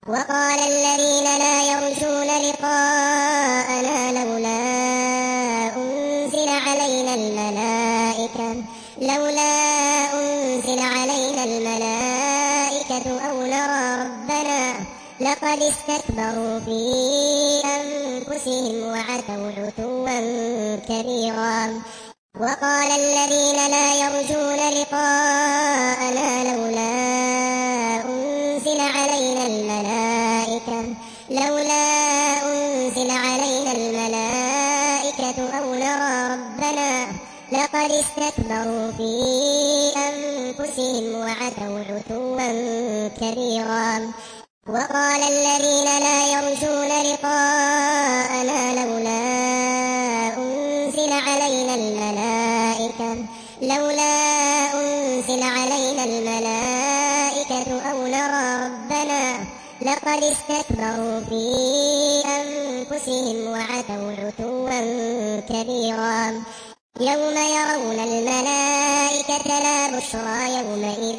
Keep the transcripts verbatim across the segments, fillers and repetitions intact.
وقال الذين لا يرجون لقاءنا لولا أنزل علينا الملائكة لولا أنزل علينا الملائكة أو نرى ربنا لقد استكبروا في أنفسهم وعتوا عتوا كبيرا. وقال الذين لا يرجون لقاءنا لولا أنزل علينا الملائكة لولا أنزل علينا الملائكة أو نرى ربنا لقد استكبروا في أنفسهم وعتوا عتوا كبيرا. وقال الذين لا يرجون لقاءنا لولا أنزل علينا الملائكة لولا أنزل علينا الملائكة أو نرى ربنا لقد استكبروا في أنفسهم وعتوا عتوا كبيرا. يوم يرون الملائكة لا بشرى يومئذ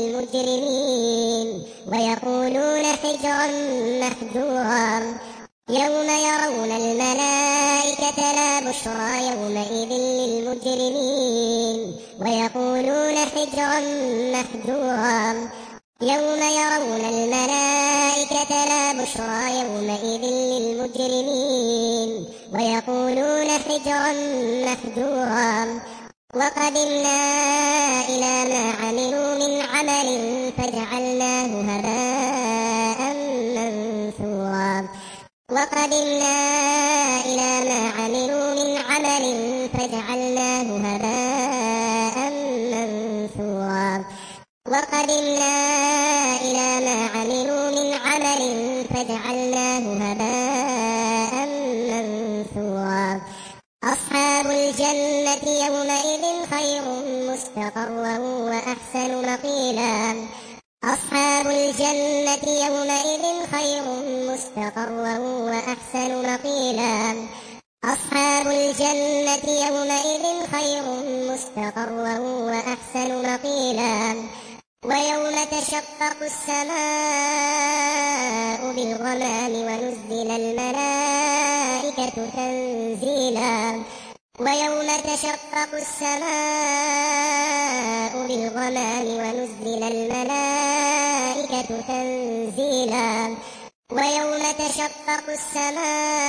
للمجرمين ويقولون حجرا محجورا. يوم يرون الملائكة لا بشرى يومئذ للمجرمين ويقولون حجرا محجورا. يوم يرون الملائكة لا بشرى يومئذ للمجرمين ويقولون حجرا محجورا. وقدمنا إلى ما عملوا من عمل فجعلناه هباء منثورا. وقدمنا إلى ما عملوا من عمل فجعلناه هباء منثورا. وقدمنا إلى ما عملوا من عمل فجعلناه هباء منثورا. أصحاب الجنة يومئذ خير مستقرا وأحسن مقيلا. أصحاب الجنة يومئذ خير مستقرا وأحسن مقيلا. أصحاب الجنة يومئذ خير مستقرا وأحسن مقيلا. ويوم تشقق السماء بالغمام ونزل الملائكة تنزيلا. ويوم تشقق السماء بالغمام ونزل الملائكة تنزيلا. ويوم تشقق السماء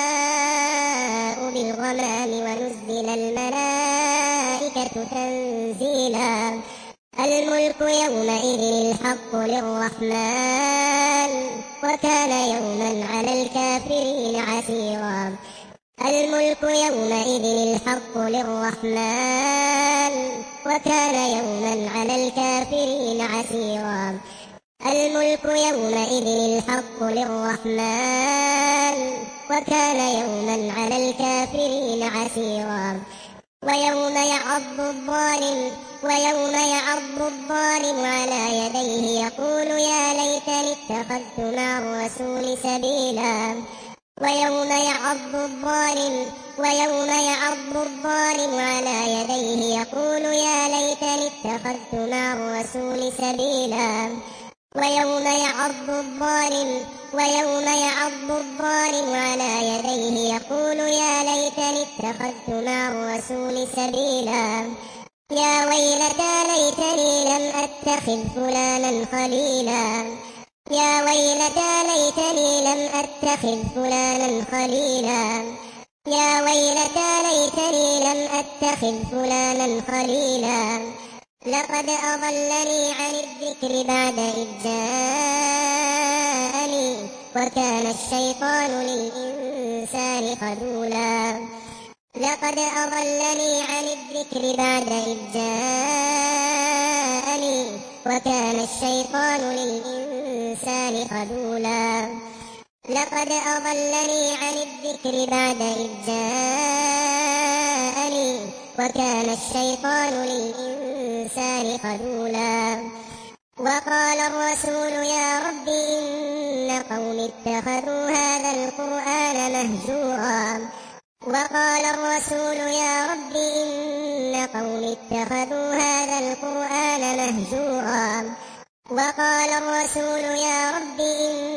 بالغمام ونزل الملائكة تنزيلا. الملك يومئذ الحق للرحمن وكان يوما على الكافرين عسيرا. الملك يومئذ الحق للرحمن وكان يوما على الكافرين عسيرا. الملك يومئذ الحق للرحمن وكان يوما على الكافرين عسيرا. ويوم يعض الظالم ويوم يعض الظالم على يديه يقول يا ليتني اتخذت مع الرسول سبيلا. ويوم يعض الظالم ويوم يعض الظالم على يديه يقول يا ليتني اتخذت مع الرسول سبيلا. ويوم يعض الظالم ويوم يعض الظالم على يديه يقول يا ليتني اتخذت مع الرسول سبيلا. يا ويلتى ليتني لم أتخذ فلانا خليلا. يا ويلتى ليتني لم أتخذ فلانا خليلا. يا ويلتى ليتني لم أتخذ فلانا خليلا. لقد أضلني عن الذكر بعد إذ جاءني وكان الشيطان للإنسان خذولا. لقد أضلني عن الذكر بعد إذ جاءني وكان الشيطان للإنسان خذولا. لقد أضلني عن الذكر بعد إذ جاءني وكان الشيطان للإنسان خذولا. وقال الرسول يا رب إن قوم اتخذوا هذا القرآن مهجورا. وقال الرسول يا رب إن قوم اتخذوا هذا القرآن مهجورا. وقال الرسول يا رب إن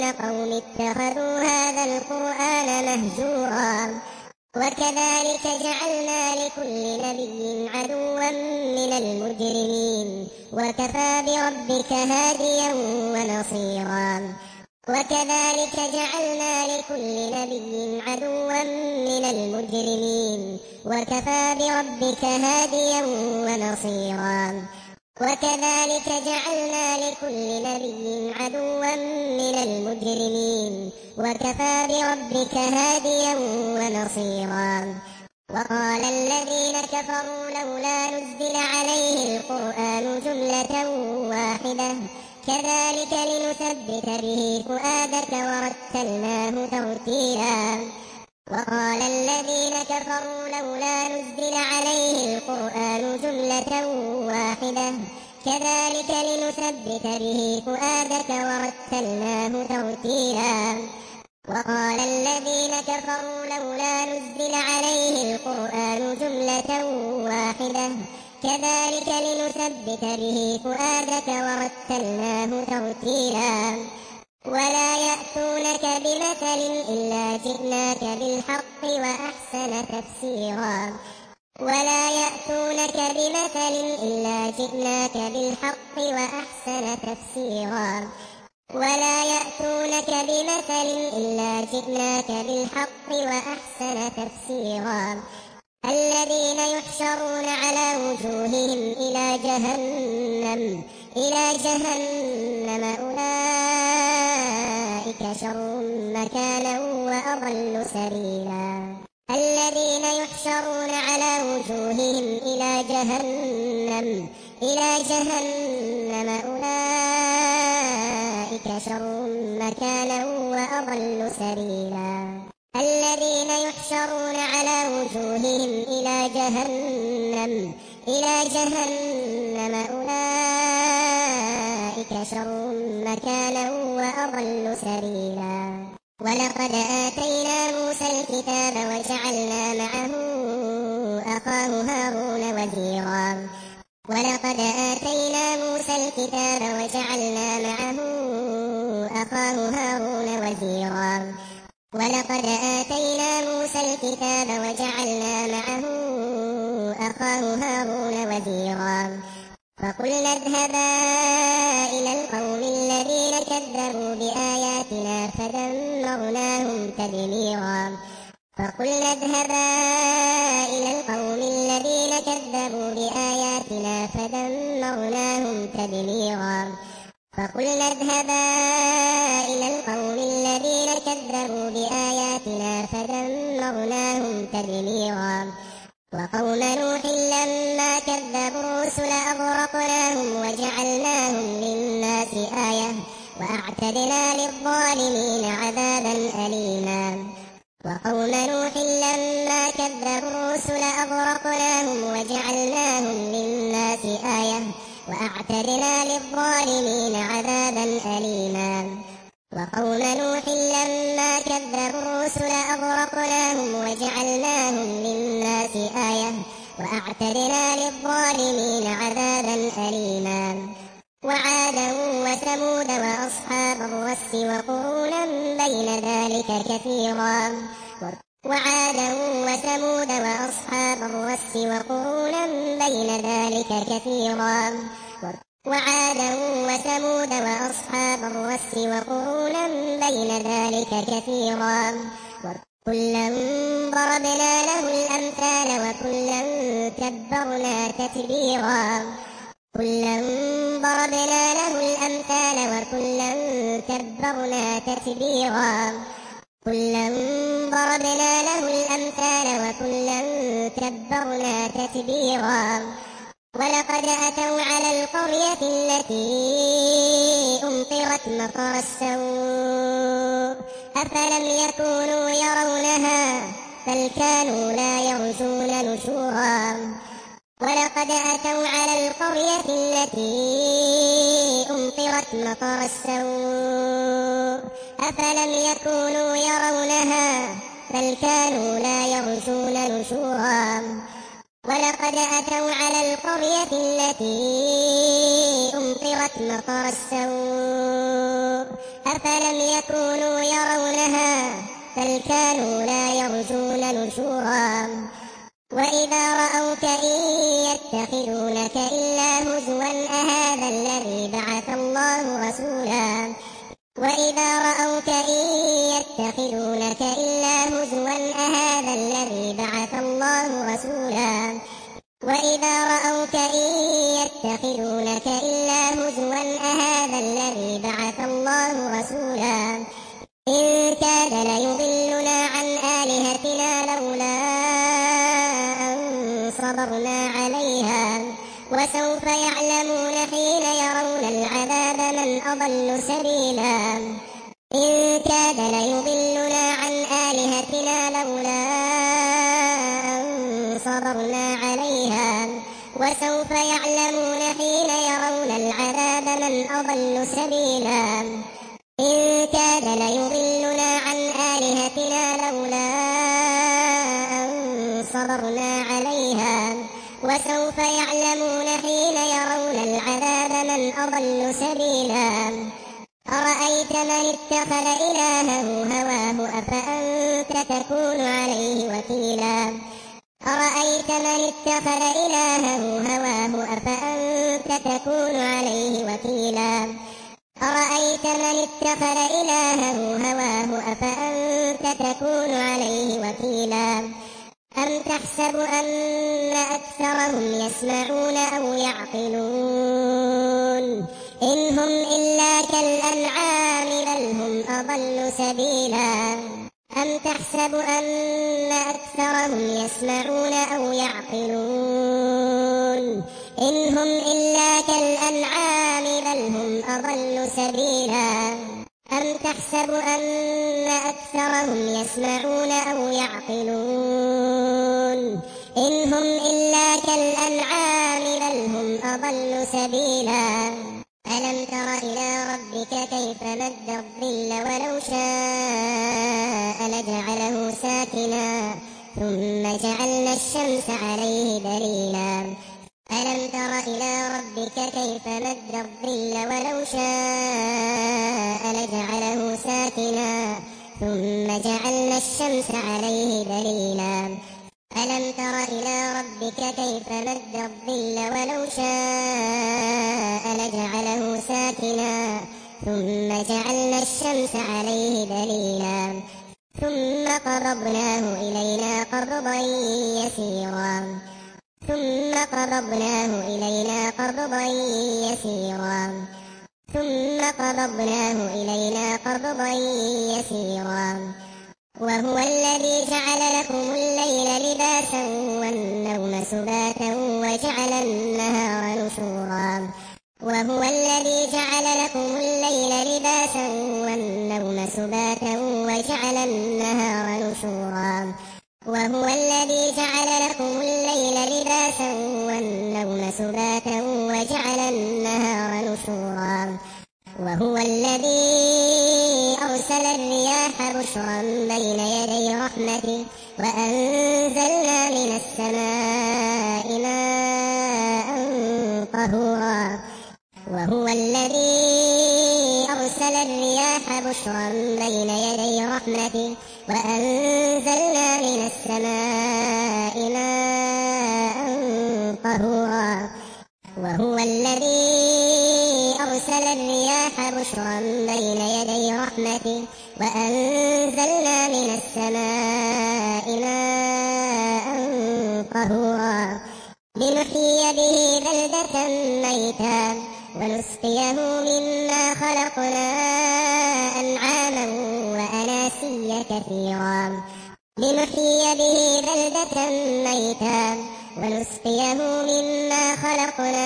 قوم اتخذوا هذا القرآن مهجورا وكذلك جعلنا لكل نبي عدوا من المجرمين وكفى بربك هاديا ونصيرا وكذلك جعلنا لكل نبي عدوا من المجرمين وكفى بربك هاديا ونصيرا وكذلك جعلنا لكل نبي عدوا من المجرمين وكفى بربك هاديا ونصيرا وقال الذين كفروا لولا نزل عليه القرآن جملة واحدة كذلك لنثبت به فؤادك ورتلناه ترتيلا وقال الذين كفروا لولا نزل عليه القرآن جملة واحدة كذلك لنثبت به فؤادك ورتلناه ترتيلا وقال الذين كفروا لولا نزل عليه القرآن جملة واحدة كذلك لنثبت به فؤادك ورتلناه ترتيلا ولا يأتونك بمثل إلا جئناك بالحق وأحسن تفسيرا ولا يأتونك بمثل إلا جئناك بالحق وأحسن تفسيرا ولا يأتونك بمثل إلا جئناك بالحق وأحسن تفسيرا الذين يحشرون على وجوههم إلى جهنم إلى جهنم أولئك شر مكانا وأضل سبيلا الذين يحشرون على وجوههم إلى جهنم إلى جهنم أولئك شر مكانا وأضل سبيلا الذين يحشرون على وجوههم إلى جهنم إلى جهنم أولئك شر مكانا وأضل سبيلا ولقد آتينا موسى الكتاب وجعلنا معه أخاه هارون وزيرا ولقد آتينا موسى الكتاب وجعلنا معه أخاه هارون وزيرا ولقد آتينا موسى الكتاب وجعلنا معه أخاه هارون وزيرا فقلنا اذهبا إلى القوم الذين كذبوا بآياتنا فدمرناهم تدميرا فقلنا اذهبا إلى القوم الذين كذبوا بآياتنا فدمرناهم تدميرا فقلنا اذهبا إلى القوم الذين كذبوا بآياتنا فدمرناهم تدميرا وقوم نوح لما كذبوا الرسل أغرقناهم وجعلناهم للناس آية وأعتدنا للظالمين عذابا أليما وقوم نوح لما كذبوا الرسل أغرقناهم وجعلناهم للناس آية وأعتدنا للظالمين عذابا أليما وقوم نوح لما كذبوا الرسل أغرقناهم وجعلناهم للناس آية وأعتدنا للظالمين عذابا أليما وعادا وثمود وأصحاب الرس وقرونا بين ذلك كثيرا وعادا وثمود وأصحاب الرس وقرونا بين ذلك كثيرا وعادا وثمود وأصحاب الرس وقرونا بين ذلك كثيرا كلا ضربنا له الأمثال وكلا تبرنا تتبيرا كلا ضربنا له الأمثال وكلا تبرنا تتبيرا كلا ضربنا له الأمثال وكلا تبرنا تتبيرا ولقد أتوا على القرية التي أمطرت مطر السوء أفلم يكونوا يرونها بل كانوا لا يرجون نشورا ولقد أتوا على القرية التي أمطرت مطر السوء أفلم يكونوا يرونها بل كانوا لا يرجون نشورا ولقد أتوا على القرية التي أمطرت مطر السوء أفلم يكونوا يرونها بل كانوا لا يرجون نشورا وإذا رأوك إن يتخذونك إلا هزوا أهذا الذي بعث الله رسولا وإذا رأوك إن يتخذونك إلا هزوا أهذا الذي بعث الله رسولا وإذا رأوك إن يتخذونك إلا هزوا أهذا الذي بعث الله رسولا إن كاد ليضلنا عن آلهتنا لولا أن صبرنا عليها وسوف يعلمون حين يرون العذاب من أضل سبيلا إن كاد ليضلنا عن آلهتنا لولا أن صبرنا عليها وسوف يعلمون حين يرون العذاب من أضل سبيلا إن كاد ليضلنا عن آلهتنا لولا أن صبرنا عليها وسوف يعلمون حين يرون العذاب من أضل سبيلا أرأيت من اتخذ إلهه هواه أفأنت تكون عليه وكيلا أرأيت من اتخذ إلهه هواه أفأنت تكون عليه وكيلا أرأيت من اتخذ إلهه هواه أفأنت تكون عليه وكيلا أم تحسب أن أكثرهم يسمعون أو يعقلون إن هم إلا كالأنعام بل هم أضل سبيلا أم تحسب أن أكثرهم يسمعون أو يعقلون إن هم إلا كالأنعام بل هم أضل سبيلا أم تحسب أن أكثرهم يسمعون أو يعقلون إن هم إلا كالأنعام بل هم أضل سبيلا ألم تر إلى ربك كيف مد الظل ولو شاء لجعله ساكنا ثم جعلنا الشمس عليه دليلا ألم تر إلى ربك كيف مد الظل ولو شاء لجعله ساكنا ثم جعلنا الشمس عليه دليلا ألم تر إلى ربك كيف مد الظل ولو شاء لجعله ساكنا ثم جعلنا الشمس عليه دليلا ثم قبضناه إلينا قبضا يسيرا ثم قبضناه إلينا قبضا يسيرا ثم قبضناه إلينا قبضا يسيرا وهو الذي جعل لكم الليل لباسا والنوم سباتا وجعل النهار نشورا وهو الذي جعل لكم الليل لباسا والنوم سباتا وجعل النهار نشورا وهو الذي جعل لكم الليل لباسا والنوم سباتا وجعل النهار نشورا وهو الذي أرسل الرياح بشرا بين يدي رحمته وأنزلنا من السماء ماء طهورا وهو الذي أرسل الرياح بشرا بين يدي رحمته وأنزلنا من السماء ماء طهورا وهو الذي أرسل الرياح بشرا بين يدي رحمته وأنزلنا من السماء ماء طهورا لنحيي به بلدة ميتا ونسقيه مما خلقنا أنعاما وأناسيا كثيرا لنحيي به بلدة ميتا ونسقيه مما خلقنا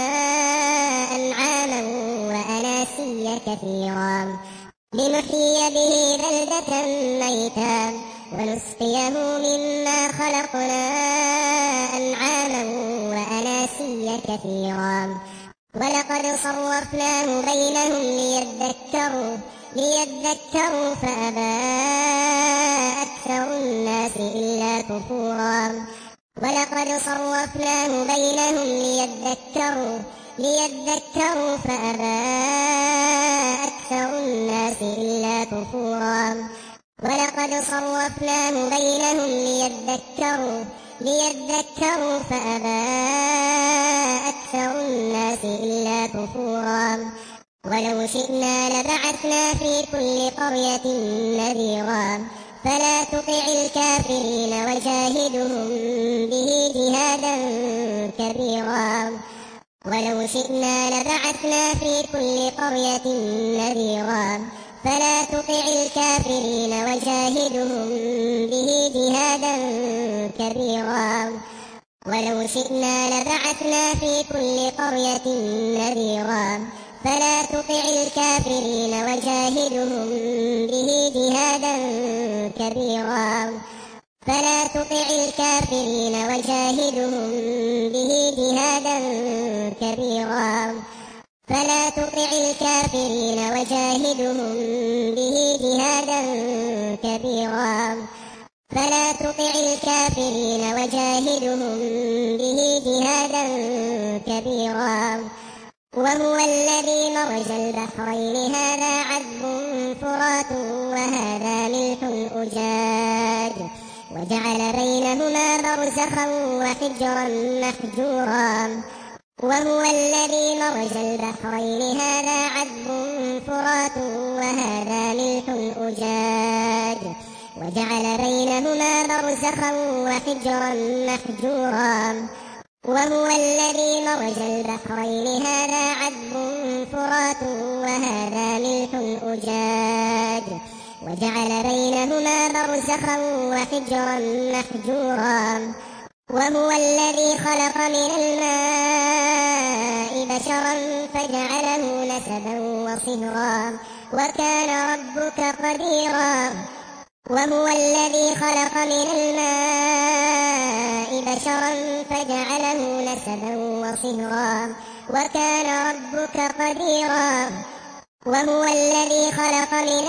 أنعاما وأناسيا كثيرا لنحيي به بلدة ميتا ونسقيه مما خلقنا أنعاما وأناسيا كثيرا ولقد صرفناه بينهم ليذكروا ليذكروا فأبى أكثر الناس إلا كفورا ولقد صرفناه بينهم ليذكروا ليذكروا فأبى أكثر الناس إلا كفورا ولقد صرفناه بينهم ليذكروا ليذكروا فأبى أكثر الناس إلا كفورا ولو شئنا لبعثنا في كل قرية نذيرا فلا تطع الكافرين وجاهدهم به جهادا كبيرا ولو شئنا لبعثنا في كل قرية نذيرا فلا تطع الكافرين وجاهدهم به جهادا كبيرا ولو شئنا لبعثنا في كل قرية نذيرا فلا تطع الكافرين وجاهدهم به جهادا كبيرا فلا تطع الكافرين وجاهدهم به جهادا كبيرا فلا تطع الكافرين وجاهدهم به جهادا كبيرا فلا تطع الكافرين وجاهدهم به جهادا كبيرا وهو الذي مرج البحرين هذا عذب فرات وهذا ملح أجاج وجعل بينهما برزخا وحجرا محجورا وهو الذي مرج البحرين هذا عذب فرات وهذا ملح أجاج وجعل بينهما برزخا وحجرا محجورا وهو الذي مرج البحرين هذا عذب فرات وهذا ملح أجاج وجعل بينهما برزخا وحجرا محجورا وهو الذي خلق من الماء بشرا فجعله نسبا وصهرا وكان ربك قديرا وهو الذي خلق من الماء بشرا فجعله نسبا وصهرا وكان ربك قديرا وهو الذي خلق من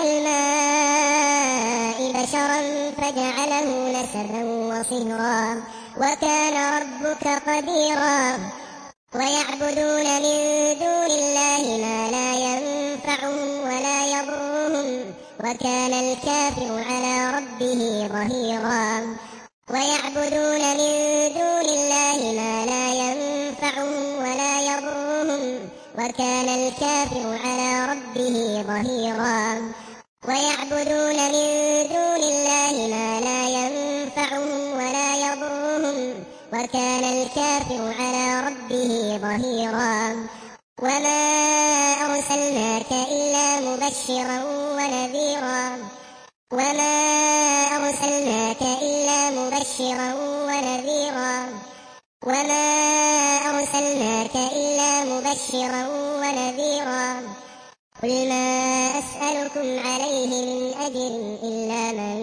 الماء بشرا فجعله نسبا وصهرا وكان ربك قديرا ويعبدون من دون الله ما لا ينفعهم ولا يضرهم وكان الكافر على ربه ظهيرا ويعبدون من دون الله ما لا ينفعهم ولا يضرهم وكان الكافر على ربه ظهيرا ويعبدون من دون الله ما لا ينفعهم ولا يضرهم وكان الكافر على ربه ظهيرا وما أرسلناك إلا مبشرا ونذيرا وما أرسلناك إلا مبشرا ونذيرا وما أرسلناك إلا مبشرا ونذيرا قل ما أسألكم عليه من أجر إلا من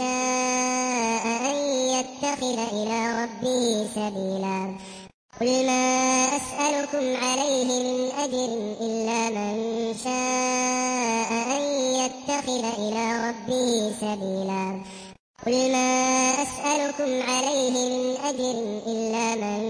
شاء أن يتخذ إلى ربه سبيلا قل ما أسألكم عليه من أجر إلا من شاء أن يتخذ إلى ربه سبيلا قل ما أسألكم عليه من أجر إلا من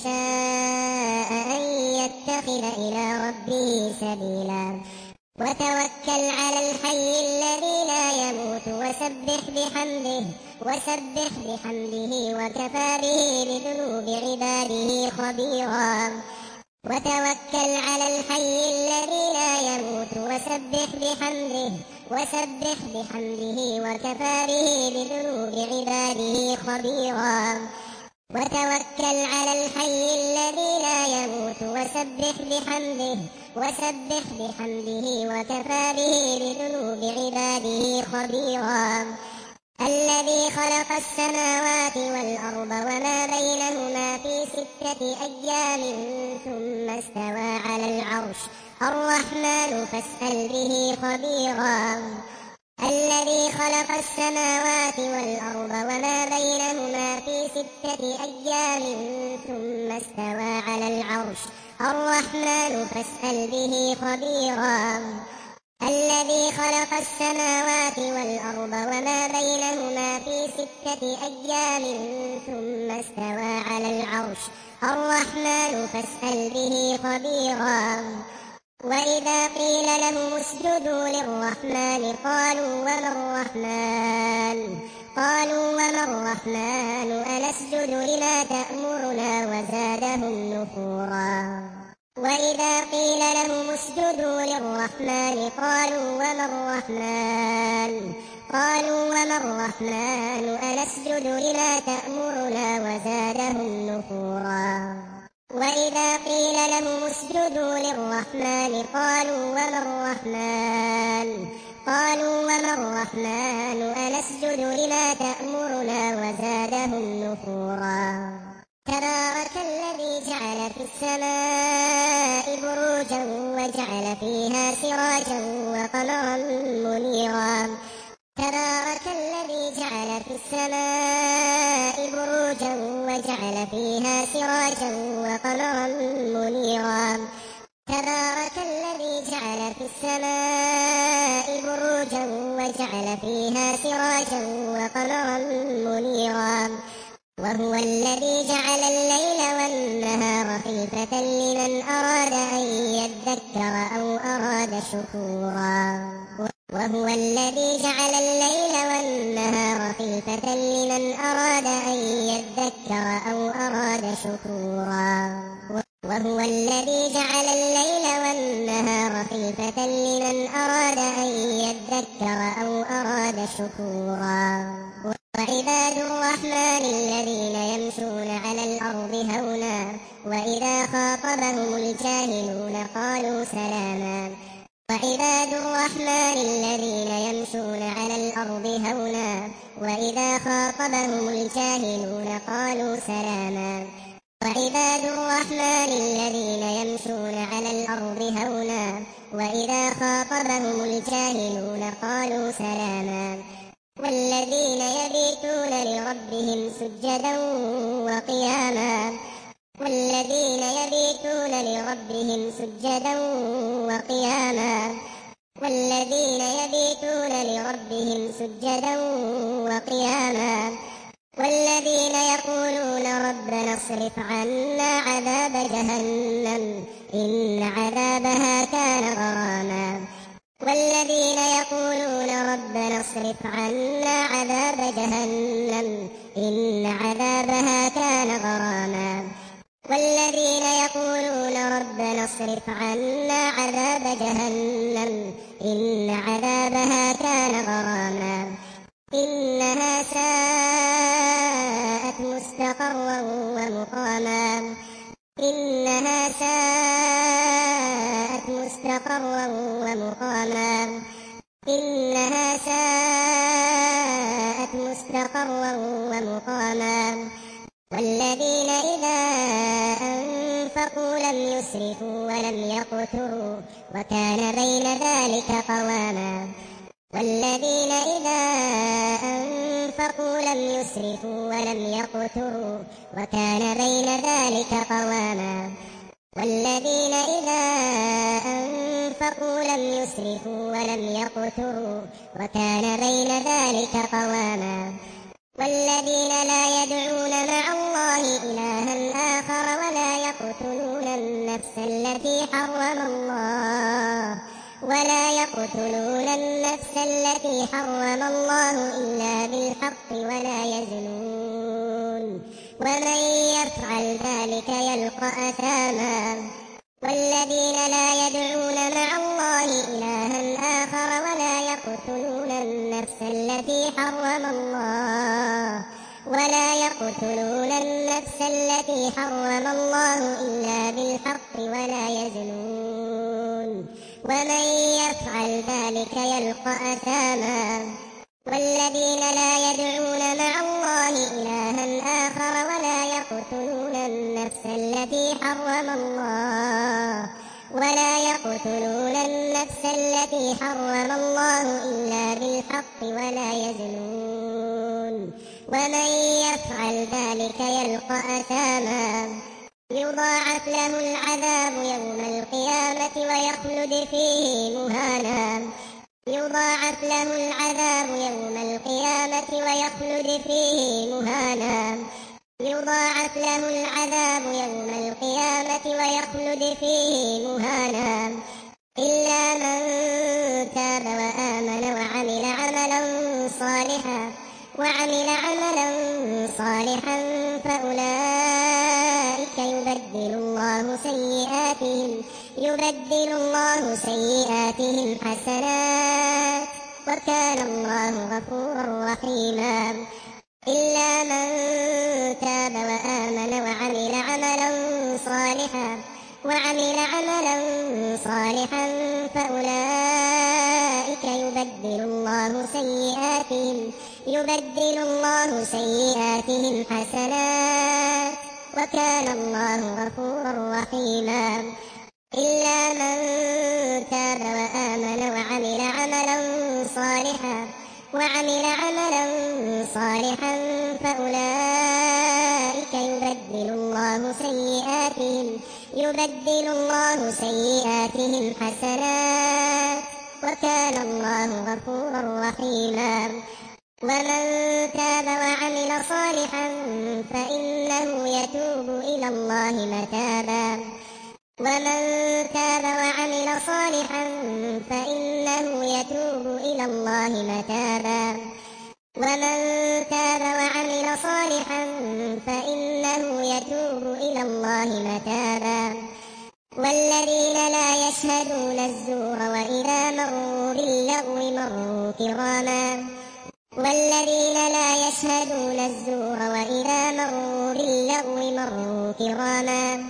شاء أن يتخذ إلى ربه سبيلا وتوكل على الحي الذي لا يموت وسبح بحمده وسبح بحمده وكفى به بذنوب عباده خبيرا وتوكل على الحي الذي لا يموت وسبح بحمده وسبح بحمده وكفى به بذنوب عباده خبيرا وتوكل على الحي الذي لا يموت وسبح بحمده وسبح بحمده وكفى به بذنوب عباده خبيرا الذي خلق السماوات والأرض وما بينهما في ستة أيام ثم استوى على العرش الرحمن فاسأل به خبيرا الذي خلق السماوات والأرض وما بينهما في ستة أيام ثم استوى على العرش الرحمن فاسأل به خبيرا الذي خلق السماوات والأرض وما بينهما في ستة أيام ثم استوى على العرش الرحمن فاسأل به خبيرا وإذا قيل لهم اسجدوا للرحمن قالوا وما الرحمن قالوا وما الرحمن أنسجد لما تأمرنا وزادهم نفورا وإذا قيل لهم اسجدوا للرحمن قالوا وما الرحمن قالوا وما الرحمن أنسجد لما تأمرنا وزادهم نفورا وإذا قيل لهم اسجدوا للرحمن قالوا وما الرحمن قالوا وما الرحمن أنسجد لما تأمرنا وزادهم نفورا تبارك الذي جعل في السماء بروجا وجعل فيها سراجا وقمرا منيرا تبارك الذي جعل في السماء بروجا وجعل فيها سراجا وقمرا منيرا تبارك الذي جعل في السماء بروجا وجعل فيها سراجا وقمرا منيرا وهو الذي جعل الليل والنهار خلفة لمن أراد أن يذكر أو أراد شكورا وهو الذي جعل الليل والنهار خلفة لمن أراد أن يذكر أو أراد شكورا وهو الذي جعل الليل والنهار خلفة لمن أراد أن يذكر أو أراد شكورا وعباد الرحمن الذين يمشون على الأرض هونا وإذا خاطبهم الجاهلون قالوا سلاما وعباد الرحمن الذين يمشون على الأرض هونا وإذا خاطبهم الجاهلون قالوا سلاما وعباد الرحمن الذين يمشون على الأرض هونا وإذا خاطبهم الجاهلون قالوا سلاما والذين يبيتون لربهم سجدا وقياما والذين يبيتون لربهم سجدا وقياما والذين يبيتون لربهم سجدا وقياما والذين يقولون ربنا اصرف عنا عذاب جهنم إن عذابها كان غراما والذين يقولون ربنا اصرف عنا عذاب جهنم إن عذابها كان غراما والذين يقولون ربنا اصرف عنا عذاب جهنم إن عذابها كان غراما إنها ساءت مستقرا ومقاما إنها ساءت مستقرا ومقاما إنها ساءت مستقرا ومقاما والذين إذا أنفقوا لم يسرفوا ولم يقتروا وكان بين ذلك قواما والذين إذا أنفقوا لم يسرفوا ولم يقتروا وكان بين ذلك قواما والذين إذا أنفقوا لم يسرفوا ولم يقتروا وكان بين ذلك قواما والذين لا يدعون مع الله إلها آخر ولا يقتلون النفس التي حرم الله ولا يقتلون النفس التي حرم الله إلا بالحق ولا يزنون ومن يفعل ذلك يلقى أثاما والذين لا يدعون مع الله إلها آخر ولا يقتلون النفس التي حرم الله ولا يقتلون النفس التي حرم الله إلا بالحق ولا يزنون ومن يفعل ذلك يلقى أثاما والذين لا يدعون مع الله إلها آخر ولا يقتلون النفس التي حرم الله ولا يقتلون النفس التي حرم الله إلا بالحق ولا يزنون ومن يفعل ذلك يلقى أثاما يضاعف له العذاب يوم القيامة ويخلد فيه مهانا يضاعف له العذاب يوم القيامة ويخلد فيه مهانا يضاعف له العذاب يوم القيامة ويخلد فيه مهانا إلا من تاب وآمن وعمل عملا صالحا وعمل عملا صالحا فأولئك يبدل الله سيئاتهم يبدل الله سيئاتهم حسنات وكان الله غفورا رحيما إلا من تاب وآمن وعمل عملا صالحا وعمل عملا صالحا فأولئك يبدل الله سيئاتهم يبدل الله سيئاتهم حسنات وكان الله غفورا رحيما إلا من تاب وآمن وعمل عملا صالحا وعمل عملا صالحا فأولئك يبدل الله سيئاتهم يبدل الله سيئاتهم حسنات وكان الله غفورا رحيما ومن تاب وعمل صالحا فإنه يتوب إلى الله متابا ومن تاب وعمل صالحا فإنه يتوب إلى الله متابا ومن تاب وعمل صالحا فإنه يتوب إلى الله متابا والذين لا يشهدون الزور وإذا مروا باللغو مروا كراما والذين لا يشهدون الزور وإذا مروا باللغو مروا كراما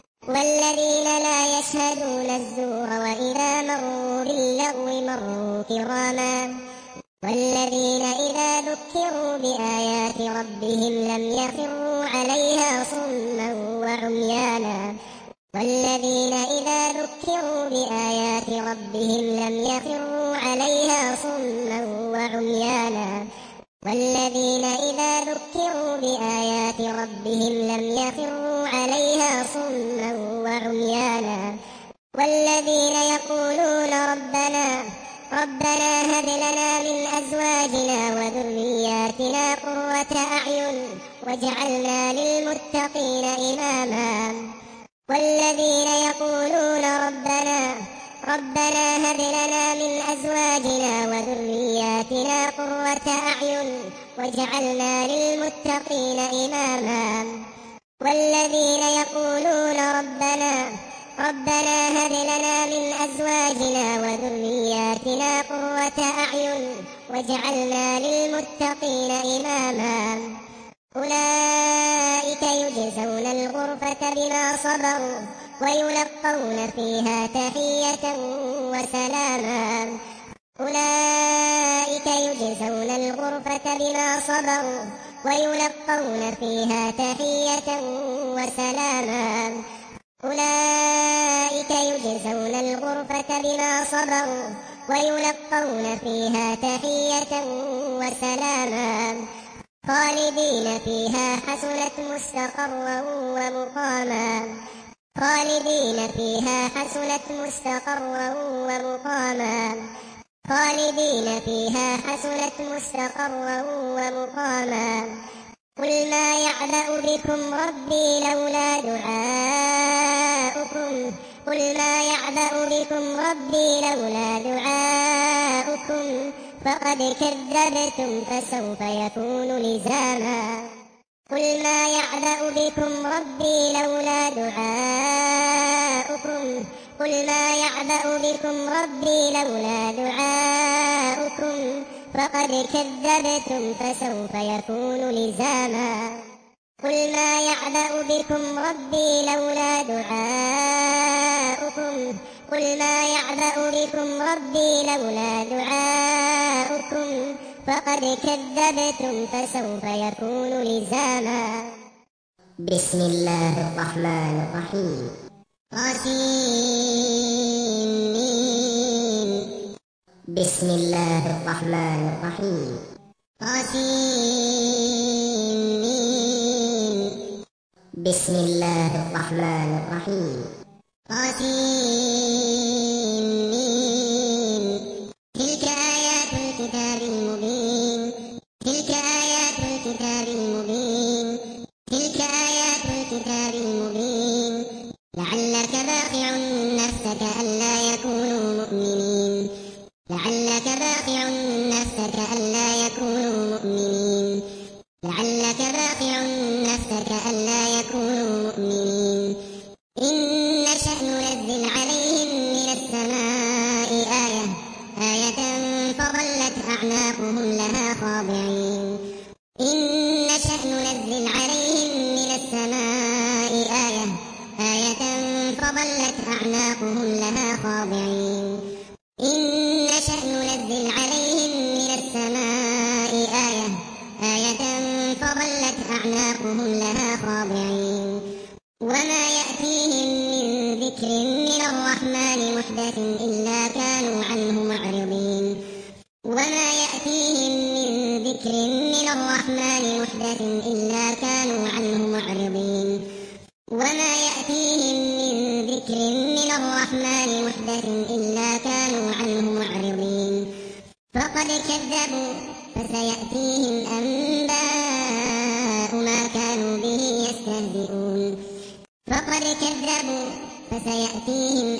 والذين لا يشهدون الزور وإذا مروا باللغو مروا كراما والذين إذا ذكروا بآيات ربهم لم يخروا عليها صما وعميانا والذين إذا ذكروا بآيات ربهم لم يخروا عليها صما وعميانا والذين إذا ذكروا بآيات ربهم لم يخروا عليها صما وعميانا والذين يقولون ربنا ربنا هب لنا من أزواجنا وذرياتنا قرة أعين واجعلنا للمتقين إماما والذين يقولون ربنا ربنا هب لنا من أزواجنا وذرياتنا قرة أعين واجعلنا للمتقين إماما والذين يقولون ربنا ربنا هب لنا من أزواجنا وذرياتنا قرة أعين واجعلنا للمتقين إماما أولئك يجزون الغرفة بما صبروا ويلقون فيها تحية وسلاما أولئك يجزون الغرفة بما صبروا ويلقون فيها تحية وسلاما أولئك يجزون الغرفة بما صبروا ويلقون فيها تحية وسلاما خالدين فيها حسنت مستقرا ومقاما خالدين فيها حسنت مستقرا ومقاما خالدين فيها حسنت مستقرا ومقاما قل ما يعبأ بكم ربي لولا دعاؤكم قل ما يعبأ بكم ربي لولا دعاؤكم فقد كذبتم فسوف يكون لزاما قل ما يعبأ بكم ربي لولا دعاؤكم قل ما يعبأ بكم ربي لولا دعاؤكم فقد كذبتم فسوف يكون لزاما قل ما يعبأ بكم ربي لولا دعاؤكم قل ما يعبأ بكم ربي لولا دعاؤكم فقد كذبتم فسوف يكون لزاما بسم الله الرحمن الرحيم طاسين بسم الله الرحمن الرحيم طاسين بسم الله الرحمن الرحيم طاسين تلك آيات الكتاب المبين تلك آيات الكتاب المبين تلك أعناقهم لها خاضعين إن نشأ ننزل عليهم من السماء آية آية فظلت أعناقهم لها خاضعين إن نشأ ننزل عليهم من السماء آية آية فظلت أعناقهم لها خاضعين وما يأتيهم من ذكر من الرحمن محدث إلا كانوا عنه معرضين وما يأتيهم من ذكر من الرحمن محدث إلا كانوا عنه معرضين وما يأتيهم من ذكر من الرحمن محدث إلا كانوا عنه معرضين فقد كذبوا فسيأتيهم أنباء ما كانوا به يستهزئون فقد كذبوا فسيأتيهم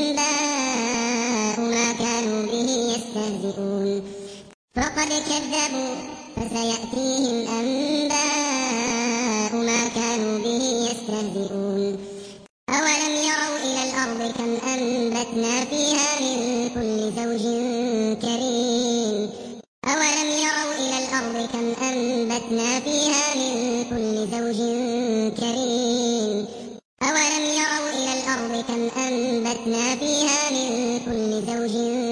أنباء ما كانوا به يستهزئون فقد كذبوا فسيأتيهم أنباء ما كانوا به يستهزئون أولم يروا إلى الأرض كم أنبتنا فيها من كل زوج كريم أولم يروا إلى الأرض كم أنبتنا فيها من كل زوج كريم أولم يروا إلى الأرض كم أنبتنا فيها من كل زوج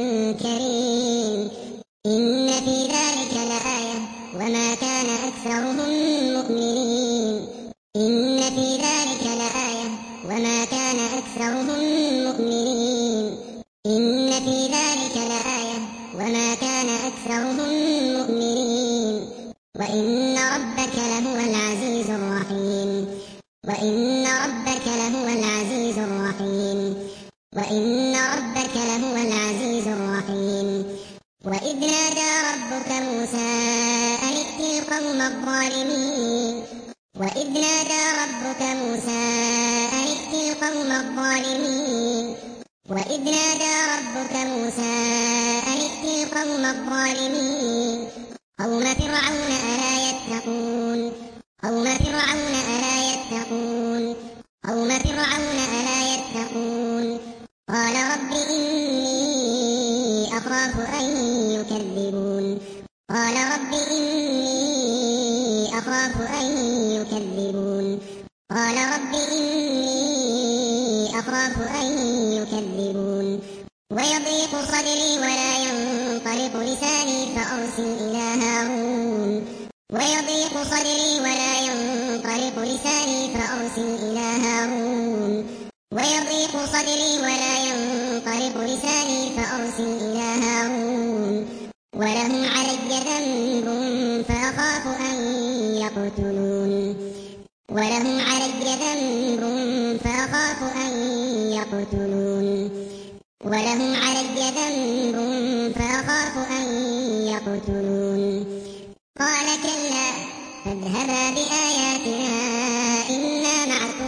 كريم إن في ذلك لآية وما كان أكثرهم مؤمنين إن في ذلك لآية وما كان أكثرهم مؤمنين إن في ذلك لآية وما كان أكثرهم مؤمنين وإن ربك لهو العزيز الرحيم وإن ربك لهو العزيز الرحيم وإن ربك لهو العزيز الرحيم وإذ نادى ربك موسى أن ائت القوم الظالمين وإذ نادى ربك موسى أن ائت القوم الظالمين وإذ نادى ربك موسى أن ائت القوم الظالمين قوم فرعون ألا يتقون قوم فرعون ألا يتقون قوم فرعون ألا يتقون قال رب إني أخاف أن يكذبون قال رب إني أخاف أن يكذبون قال رب إني أخاف أن يكذبون ويضيق صدري ولا ينطلق لساني فأرسل إلى هارون ويضيق صدري ولا ينطلق لساني فأرسل إلى هارون ويضيق صدري ولا ينطلق لساني فأرسل إلى هارون ولهم علي ذنب فأخاف أن يقتلون ولهم علي ذنب فأخاف أن يقتلون ولهم علي ذنب فأخاف أن يقتلون قال كلا فاذهبا بآياتنا إنا معكم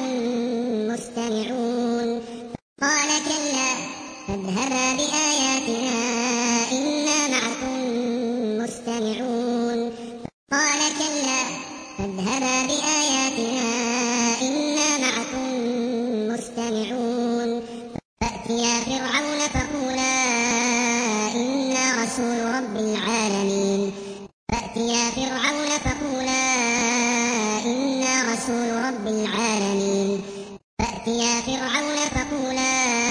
مستمعون قال كلا فاذهبا بآياتنا إنا معكم مستمعون قال كلا فاذهبا بآياتنا إنا معكم مستمعون فأتيا فرعون فقولا إنا رسول رب العالمين فأتيا فرعون فقولا إنا رسول رب العالمين فأتيا فرعون فقولا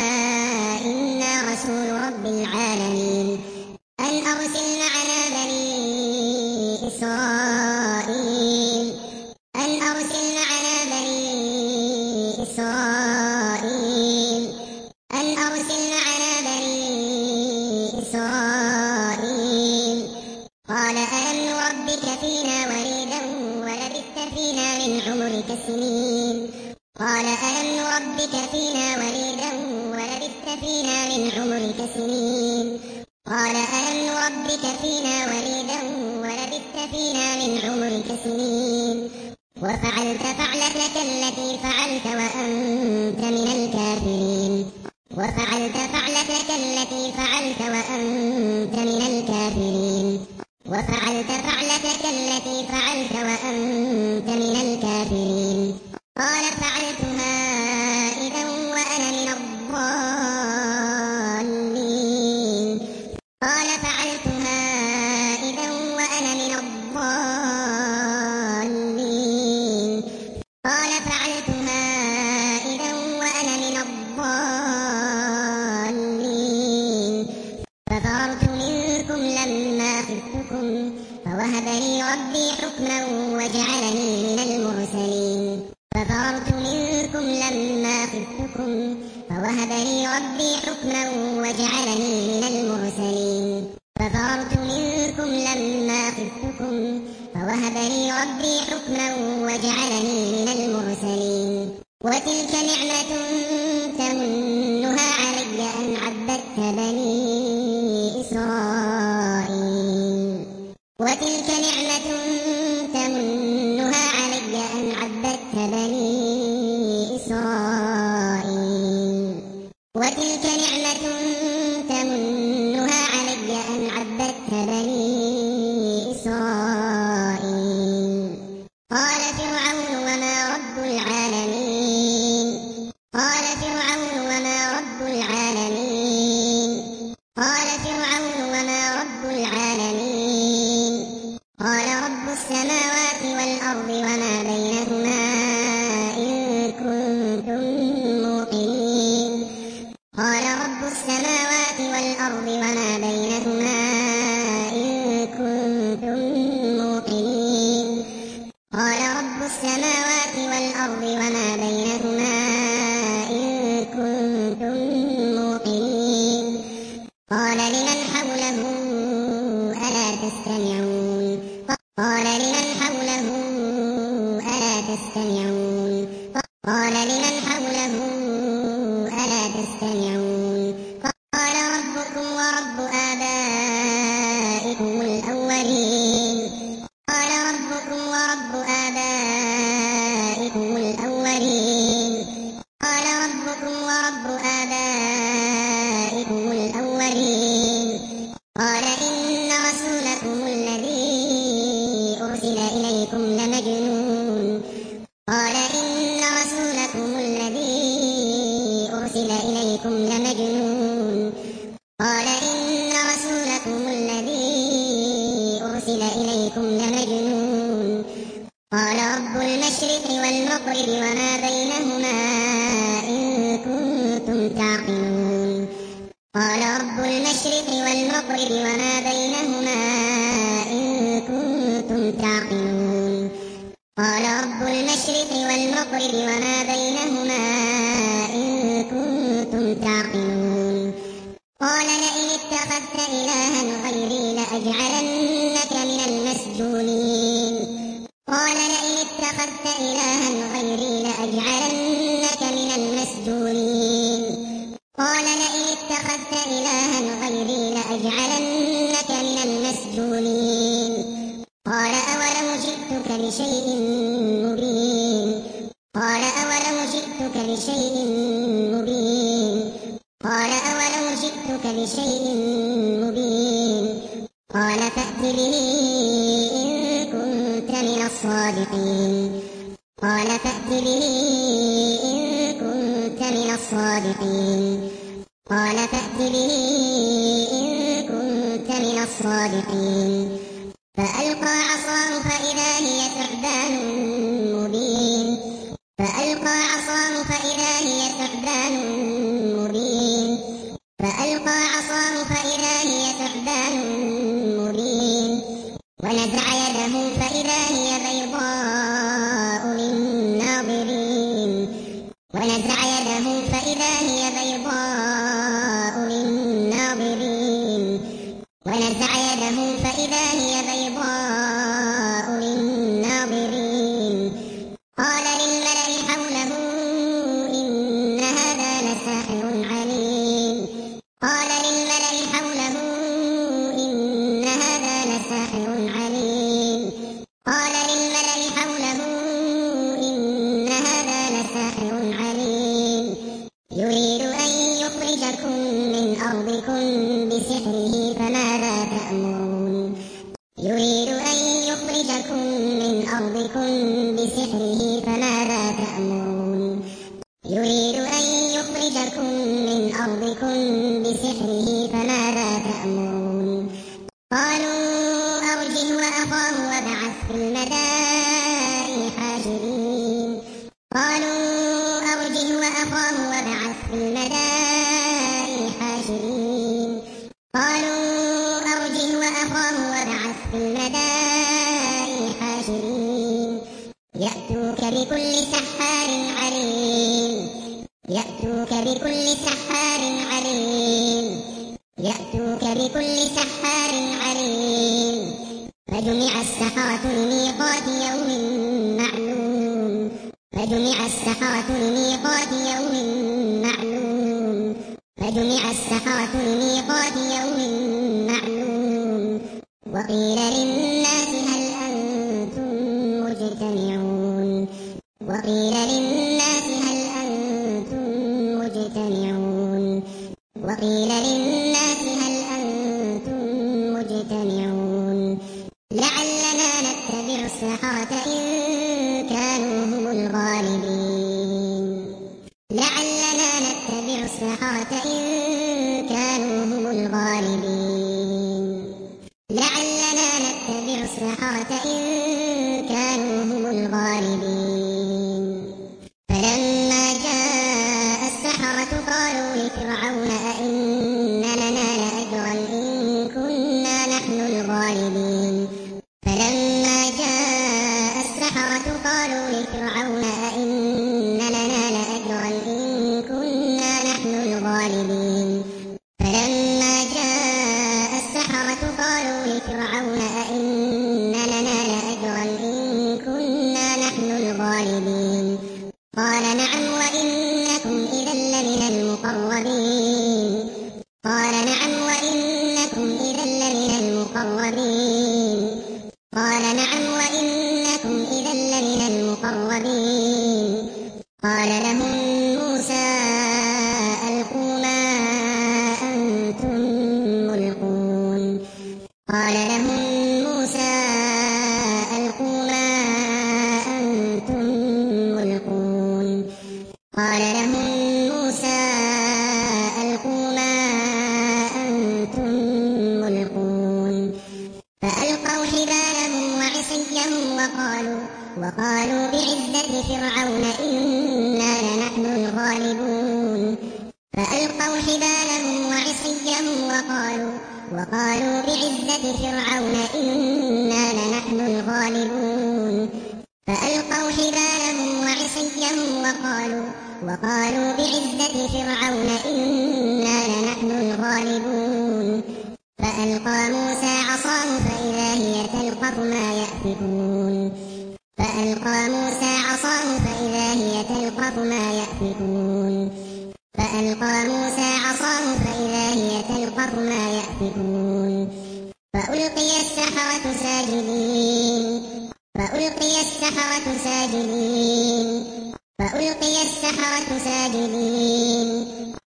إنا رسول رب العالمين أن أرسل معنا بني إسرائيل أن أرسل معنا بني إسرائيل أن أرسل معنا بني إسرائيل قال ألم نربك فينا وليدا ولبثت فينا من عمرك سنين قال ألم نربك فينا وليدا ولبثت فينا من عمرك سنين قال ألم نربك فينا وليدا ولبثت فينا من عمرك سنين وفعلت فعلتك التي فعلت وأنت من الكافرين وفعلت فعلتك التي فعلت وأنت من الكافرين وفعلت فعلتك التي فعلت وأنت من الكافرين قال فعلتها إذا وأنا من الضالين قال فعلتها خفتكم فوهب لي ربي حكما وجعلني من المرسلين ففررت منكم لما خفتكم فوهب لي ربي حكما وجعلني من المرسلين ففررت منكم لما خفتكم فوهب لي ربي حكما وجعلني من المرسلين وتلك نعمة تمنها علي أن عبدت بني إسرائيل وتلك نعمة تمنها علي أن عبدت بني إسرائيل وتلك نعمة تمنها علي أن عبدت بني إسرائيل قال فرعون وما رب العالمين قال فرعون وما رب العالمين قال فرعون وما رب العالمين قال رب السماوات والأرض وما بينهما إن كنتم موقنين قال رب السماوات والأرض وما بينهما إن كنتم موقنين قال رب السماوات والأرض وما بينهما إن كنتم موقنين قال لمن حوله ألا تستمعون قال لمن حوله ألا تستمعون قال لمن حوله ألا تستمعون قال ربكم ورب آبائكم الأولين قال ربكم ورب آبائكم الأولين قال ربكم ورب آبائكم الأولين قال إن رسولكم الذي أرسل إليكم لمجنون قال إن رسولكم الذي أرسل إليكم لمجنون قال إن رسولكم الذي أرسل إليكم لمجنون قال رب المشرق والمغرب وما بينهما إن كنتم تعقلون قال رب المشرق والمغرب وما بينهما إن كنتم تعقلون قال رب المشرق والمغرب وما بينهما إن كنتم تعقلون قال لئن اتخذت إلها غيري لأجعلنك من المسجونين قال لئن اتخذت إلها غيري لأجعلنك من المسجونين قال لئن اتخذت إلها غيري لأجعلنك من المسجونين قال أولو جئتك بشيء مبين قال أولو جئتك بشيء مبين قال أولو جئتك بشيء مبين قال فأت به إن كنت من الصادقين قال فأت به إن كنت من الصادقين قال فأت به إن كنت من الصادقين فألقى عصاه فإذا هي ثعبان مبين فألقى عصاه فإذا هي ثعبان مبين فألقى عصاه فإذا هي ثعبان مبين ونزع يده فإذا هي بيضاء للناظرين ونزع يده فإذا هي بيضاء للناظرين ونزع يده فإذا هي بيضاء للناظرين قال للملأ حوله إن هذا لساحر عليم قال للملأ حوله إن هذا لساحر عليم قال للملأ حوله إن هذا لساحر عليم يريد أن يخرجكم من أرضكم بسحره فماذا تأمرون يريد أن يخرجكم من أرضكم بسحره فماذا تأمرون يريد أن يخرجكم من أرضكم بسحره فماذا تأمرون قالوا أرجه وأخاه وابعث في المدائن حاشرين قالوا أرجه وأخاه وابعث في المدائن حاشرين قالوا أرجه وأخاه وابعث بكل سحار عليم يأتوك بكل سحار عليم يأتوك بكل سحار عليم فجمع السحرة لميقات يوم معلوم فجمع السحرة لميقات يوم معلوم فجمع السحرة لميقات يوم معلوم وقيل للناس هل أنتم مجتمعون وقيل للناس هل أنتم مجتمعون وقيل للناس هل أنتم مجتمعون لعلنا نتبع السحرة إن كانوا هم الغالبين لعلنا نتبع السحرة إن كانوا هم الغالبين لعلنا نتبع السحرة إن كانوا هم الغالبين فلما جاء السحرة قالوا لفرعون أئن لنا لأجرا إن كنا نحن الغالبين فلما جاء السحرة قالوا لفرعون أئن لنا لأجرا إن كنا نحن الغالبين فلما جاء السحرة قالوا لفرعون أئن لنا لأجرا إن كنا نحن الغالبين قال نعم وإنكم إذا لمن المقربين قال نعم وإنكم إذا لمن المقربين قال نعم وإنكم إذا لمن المقربين قال لهم موسى ألقوا ما أنتم ملقون قال لهم موسى ألقوا ما أنتم ملقون قال لهم موسى ألقوا ما أنتم ملقون فألقوا حبالهم وعصيهم وقالوا وقالوا بعزة فرعون إنا لنحن الغالبون فألقوا حبالهم وعصيهم وقالوا وقالوا بعزة فرعون إنا لنحن الغالبون فألقوا حبالهم وعصيهم وقالوا وقالوا بعزة فرعون إنا لنحن الغالبون فألقى موسى عصاه فإذا هي تلقف ما يأفكون فألقى موسى عصاه فإذا هي تلقف ما يأفكون فألقى موسى عصاه فإذا هي تلقف ما يأفكون فألقي السحرة ساجدين فألقي السحرة ساجدين فألقي السحرة ساجدين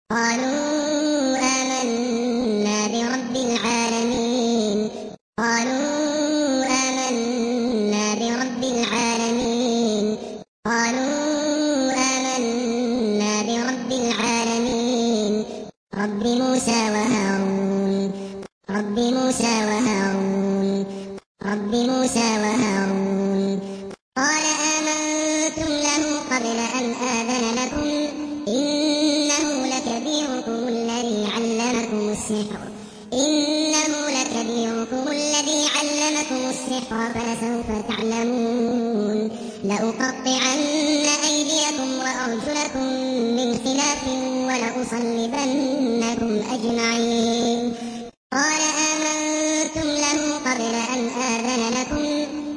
قالوا آمنا برب العالمين قالوا آمنا برب العالمين قالوا آمنا برب العالمين رب موسى وهارون رب موسى وهارون رب موسى وهارون قال آمنتم له قبل أن آذن لكم إنه لكبيركم الذي علمكم السحر إنه لكبيركم الذي علمكم السحر فلسوف تعلمون لأقطعن أيديكم وأرجلكم من خلاف ولأصلبنكم أجمعين قال آمنتم له قبل أن آذن لكم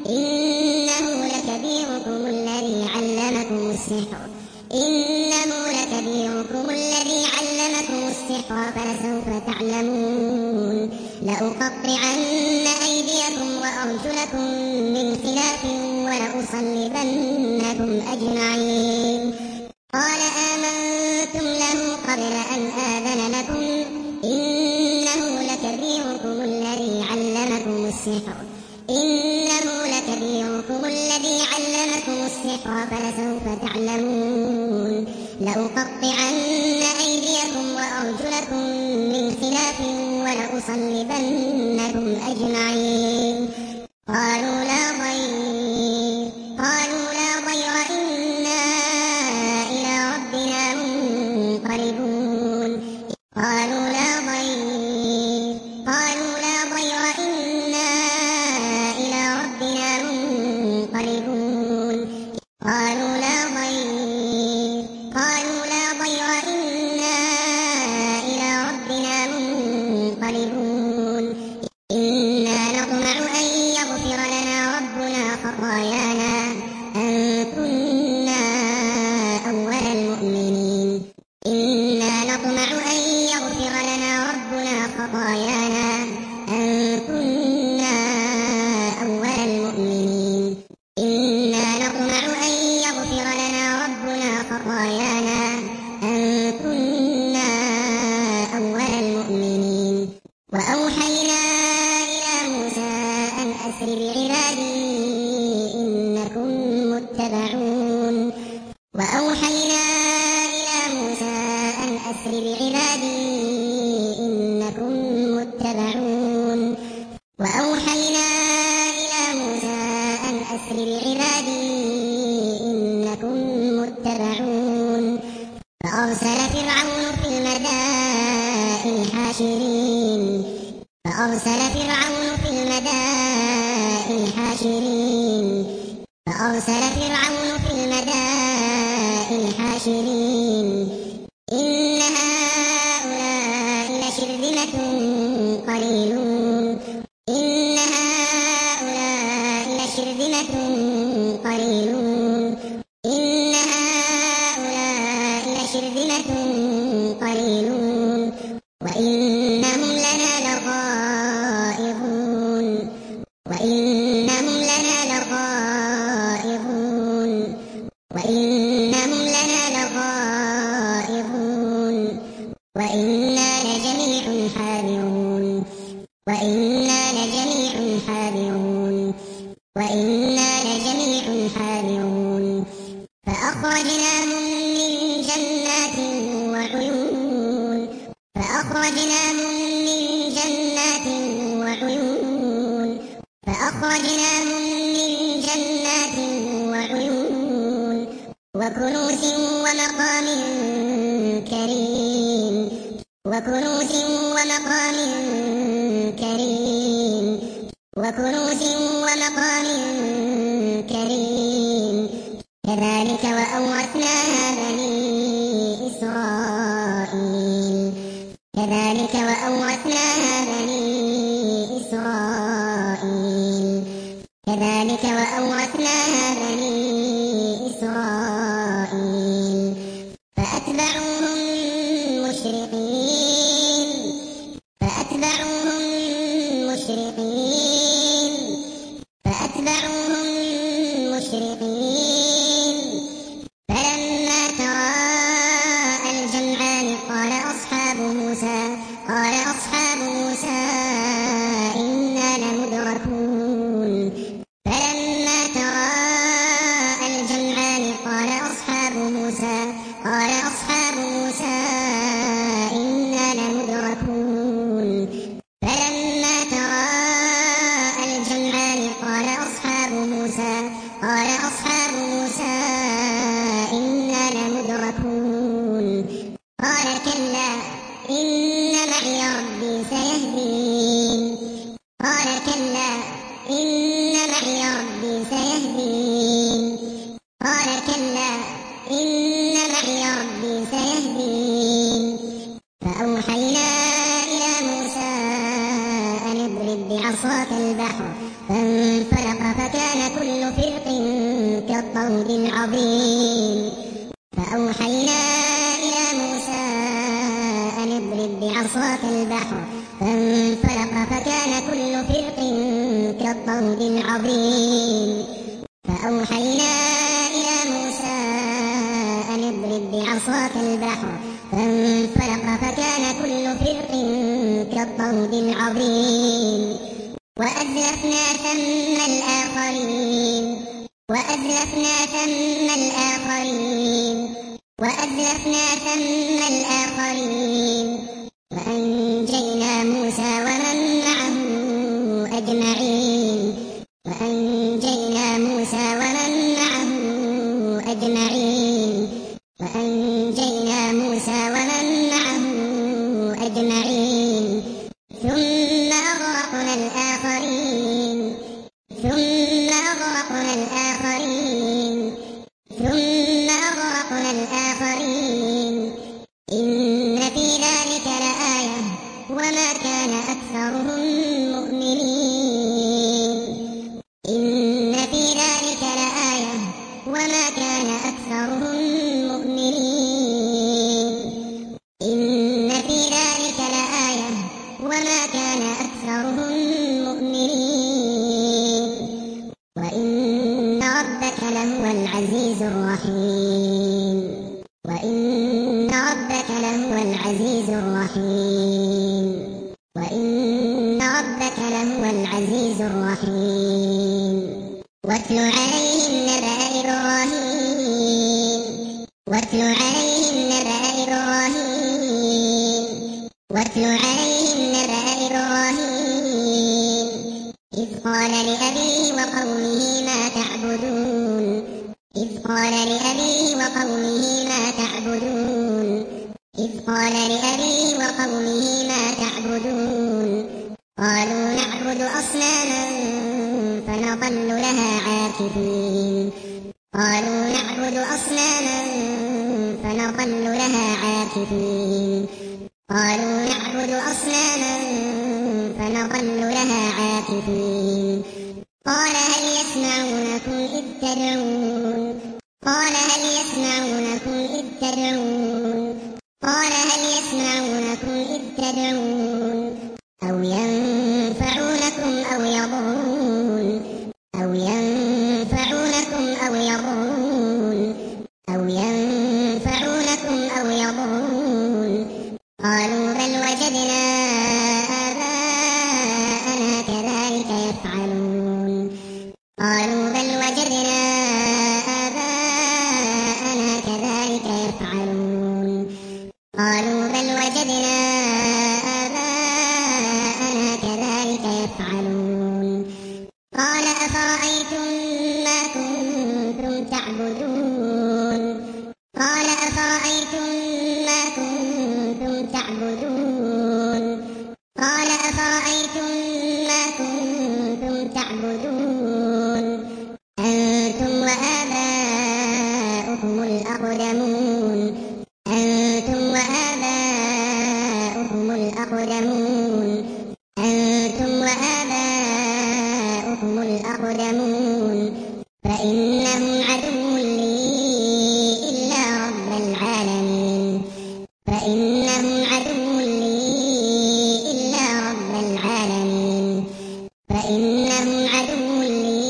إنه لكبيركم الذي علمكم السحر إنه لكبيركم الذي علمكم السحر فلسوف تعلمون لأقطعن أيديكم وأرجلكم من خلاف ولأصلبنكم أجمعين قال آمنتم له قبل أن آذن لكم إنه لكبيركم الذي علمكم السحر إنه لكبيركم الذي علمكم السحر فلسوف تعلمون لأقطعن أيديكم وأرجلكم من خلاف ولأصلبنكم أجمعين قالوا لا ضير قالوا لا ضير إنا إلى ربنا منقلبون قالوا لا ضير قالوا لا ضير إنا إلى ربنا منقلبون قالوا أسر بعبادي إنكم متبعون وأوحينا إلى موسى أن أسر بعبادي إنكم متبعون وأوحينا إلى موسى أن أسر بعبادي إنكم متبعون فأرسل فرعون في المدائن حاشرين فأرسل فرعون في المدائن حاشرين فأرسل فرعون في المدائن حاشرين إن هؤلاء لشرذمة قليلون إن هؤلاء لشرذمة قليلون إن هؤلاء لشرذمة قليلون وإنهم لنا لغائظون وإنهم لنا لغائظون وإنهم لنا لغائظون وإنا لجميع حاذرون وإنا لجميع حاذرون وإنا لجميع حاذرون فأخرجناهم من جنات وعيون فأخرجناهم من جنات وعيون فأخرجناهم من جنات وعيون وكنوز ومقام كريم وكنوز ومقام كريم وكنوز ومقام كريم كذلك وأورثناها بني إسرائيل كذلك وأورثناها بني إسرائيل كذلك وأورثناها بني إسرائيل فأتبعوهم مشرقين فأتبعوهم مشرقين فأتبعوهم مشرقين فلما تراءى الجمعان قال أصحاب موسى قال أصحاب موسى إنا لمدركون فلما تراءى الجمعان قال أصحاب موسى قال أصحاب موسى إنا لمدركون فلما تراءى الجمعان قال أصحاب موسى قال أصحاب موسى إنا لمدركون قال كلا إن معي ربي سيهدين قال كلا إن معي ربي سيهدين قال كلا إن معي ربي سيهدين فأوحينا إلى موسى أن اضرب بعصاك البحر فانفلق فكان كل فرق كالطود العظيم فأوحينا إلى موسى أن اضرب بعصاك البحر فانفلق فكان كل فرق كالطود العظيم فأوحينا إلى موسى أن اضرب بعصاك البحر فانفلق فكان كل فرق كالطود العظيم وأزلفنا ثم الآخرين وأزلفنا ثم الآخرين وأزلفنا ثم الآخرين وأنجينا موسى ومن معه أجمعين وأنجينا موسى ومن معه أجمعين وأنجينا موسى ومن معه أجمعين ثم أغرقنا الآخرين ثم أغرقنا الآخرين ثم أغرقنا الآخرين إن في ذلك لآية وما كان أكثرهم مؤمنين إن في ذلك لآية وما كان أكثرهم مؤمنين إن في ذلك لآية وما كان أكثرهم مؤمنين وإن ربك لهو العزيز الرحيم وإن ربك لهو العزيز الرحيم وإن ربك لهو العزيز الرحيم الرحيم واتل عليهم نبأ إبراهيم واتل عليهم نبأ إبراهيم واتل عليهم نبأ إبراهيم إذ قال لأبيه وقومه ما تعبدون إذ قال لأبيه وقومه ما تعبدون إذ قال لأبيه وقومه ما تعبدون قالوا نعبد أصناما فنظل لها عاكفين قالوا نعبد أصناما فنظل لها عاكفين قالوا نعبد أصناما فنظل لها عاكفين قال هل يسمعونكم إذ تدعون قال هل يسمعونكم إذ تدعون قال هل يسمعونكم إذ تدعون أو ينفعونكم أو يضرون أو ينفعونكم أو يضرون أو ينفعونكم أو يضرون قالوا بل وجدنا آباءنا كذلك يفعلون قالوا بل وجدنا آباءنا كذلك يفعلون قالوا بل وجدنا آباءنا كذلك يفعلون قال أفرأيتم ما كنتم تعبدون قال أفرأيتم ما كنتم تعبدون قال أفرأيتم ما كنتم تعبدون أنتم وآباؤكم الأقدمون أنتم وآباؤكم الأقدمون أنتم وآباؤكم الأقدمون فإنهم عدو لي إلا رب العالمين فإنهم عدو لي إلا رب العالمين فإنهم عدو لي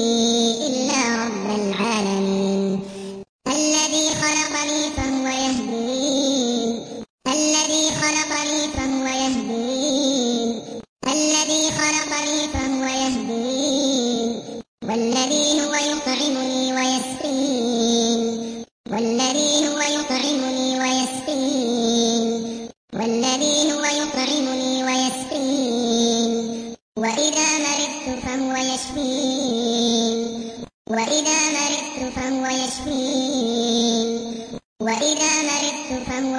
إلا رب العالمين الذي خلقني فهو يهدين الذي خلقني فهو يهدين الذي خلقني فهو يهدين والذي هو يطعمني ويسقين والذي هو يطعمني ويسقين والذي هو يطعمني ويسقين وإذا مرضت فهو يشفين وإذا مرضت فهو يشفين وإذا مرضت فهو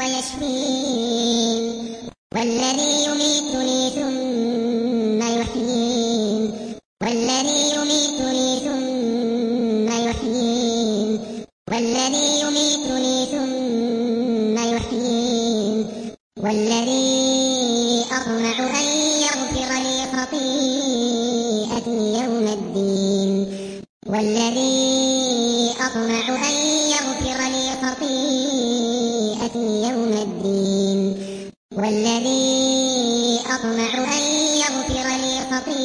يشفين والذي يميتني ثم يحيين والذي يميتني ثم يحيين والذي يميتني ثم يحيين والذي أطمع أن يغفر لي خطيئتي يوم الدين والذي أطمع أن يغفر لي خطيئتي يوم الدين والذي أطمع أن يغفر لي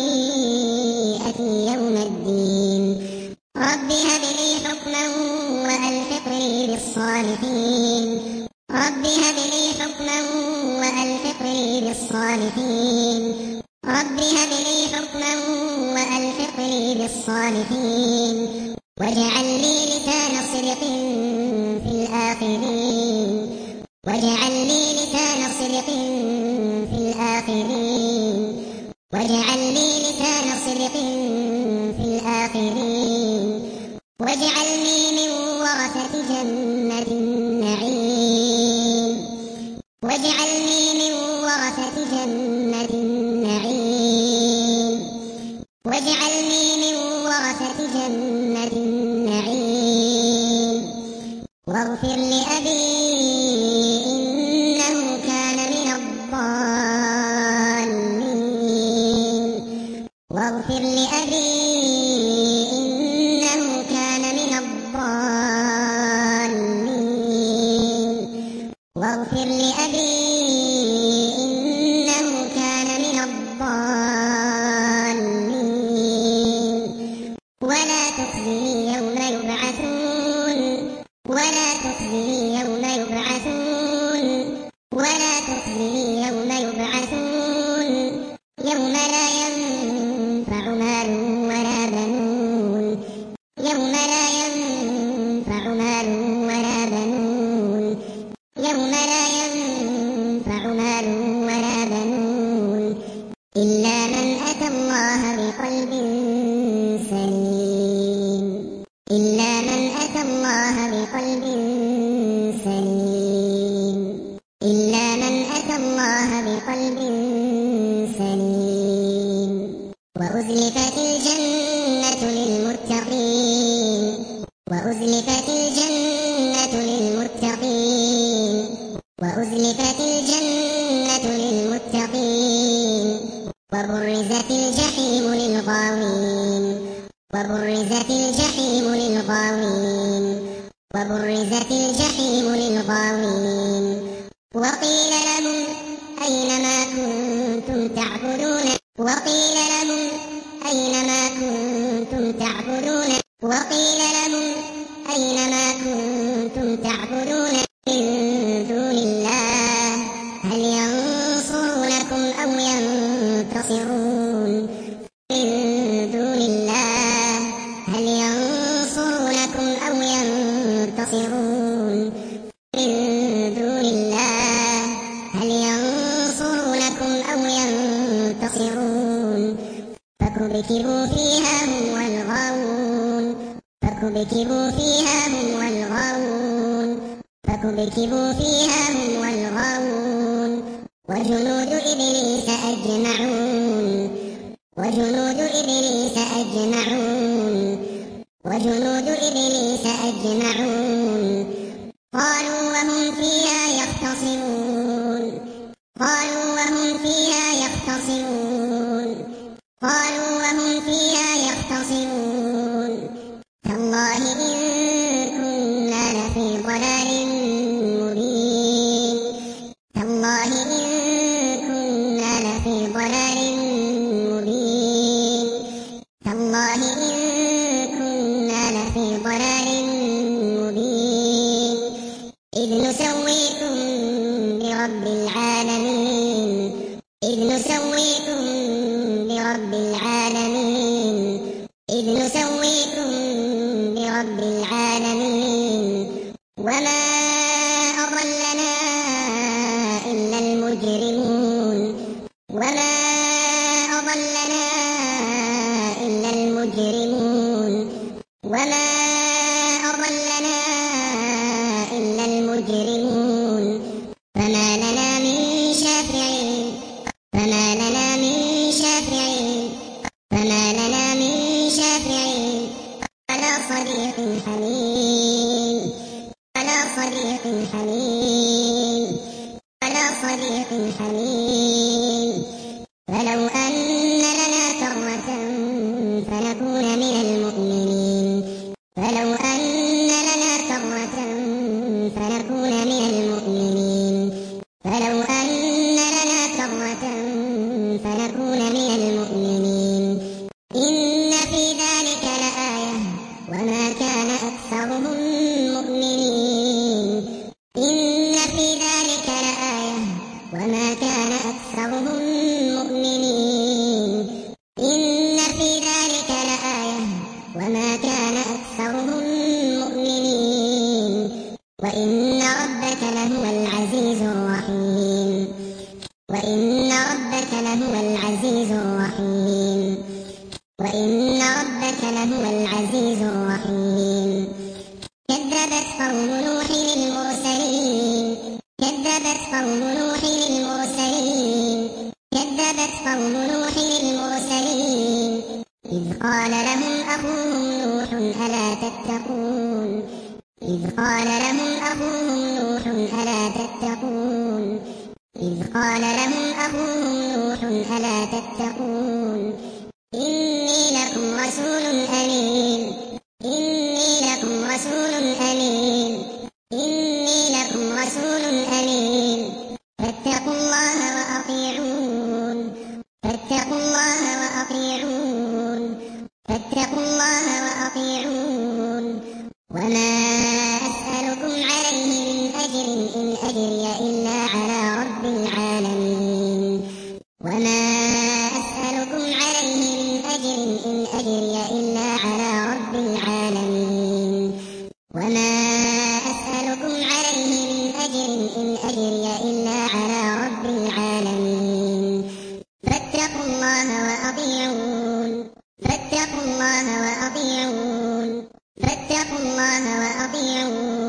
خطيئتي يوم الدين رب هب لي حكما وألحقني بالصالحين رب هب لي حكما وألحقني بالصالحين رب هب لي حكما وألحقني بالصالحين واجعل لي لسان صدق في الآخرين واجعل لي لسان صدق في الآخرين واجعل لي لسان صدق في الآخرين واجعلني من ورثة جنة النعيم واجعلني من ورثة جنة النعيم واجعلني من ورثة جنة النعيم واغفر لأبي إنه كان من الضالين واغفر لأبي إنه كان من الضالين واغفر لأبي إنه كان من الضالين ولا تخزني بقلب سليم إلا من أتى الله بقلب سليم وأزلفت الجنة للمتقين وأزلفت الجنة للمتقين وأزلفت الجنة للمتقين وبرزت الجحيم للغاوين وبرزت الجحيم للغاوين وبرزت الجحيم للغاوين وقيل لهم أين ما كنتم تعبدون وقيل لهم أين ما كنتم تعبدون وقيل لهم أين ما كنتم تعبدون من دون الله هل ينصرونكم أو ينتصرون من دون الله هل ينصرونكم أو ينتصرون من دون الله هل ينصرونكم أو ينتصرون فكبكبوا فيها هم والغاوون فكبكبوا فيها هم والغاوون فكبكبوا فيها هم والغاوون وجنود إبليس أجمعون وجنود إبليس أجمعون وجنود إبليس أجمعون قالوا وهم فيها يختصمون قالوا وهم فيها يختصمون قالوا وهم فيها يختصمون تالله إن كنا لفي ضلال مبين تالله إن كنا لفي ضلال مبين تالله إن كنا لفي ضلال مبين إذ نسويكم برب العالمين إذ نسويكم برب العالمين إذ نسويكم برب العالمين وما أضلنا إلا المجرمون وما أضلنا إلا المجرمون وما أضلنا إلا المجرمون فما لنا من شافعين فما لنا من شافعين فما لنا من شافعين ولا صديق حميم ولا صديق حميم ولا صديق حميم فلو أن لنا كرة فنكون من المؤمنين فلو أن لنا كرة فنكون من المؤمنين فلو أن لنا كرة فنكون من المؤمنين إن في ذلك لآية وما كان أكثرهم مؤمنين إن في ذلك لآية وما كان أكثرهم مؤمنين إن في ذلك لآية وما كان أكثرهم مؤمنين وإن ربك لهو العزيز الرحيم وإن ربك لهو العزيز الرحيم وإن ربك لهو العزيز الرحيم كذبت قوم نوح المرسلين كذبت قوم نوح المرسلين كذبت قوم نوح المرسلين إذ قال لهم أخوهم نوح ألا تتقون إذ قال لهم أخوهم نوح ألا تتقون إذ قال لهم أخوهم نوح ألا تتقون إني لكم رسول أمين إني لكم رسول أمين إني لكم رسول أمين فاتقوا الله وأطيعون فاتقوا الله وأطيعون فاتقوا الله وأطيعون وما أسألكم عليه من أجر إن أجري إلا على رب العالمين وما أسألكم عليه من أجر إن أجري إلا على رب العالمين وما أسألكم عليه من أجر إن أجري إلا على رب العالمين فاتقوا الله وأطيعون فاتقوا الله وأطيعون فاتقوا الله وأطيعون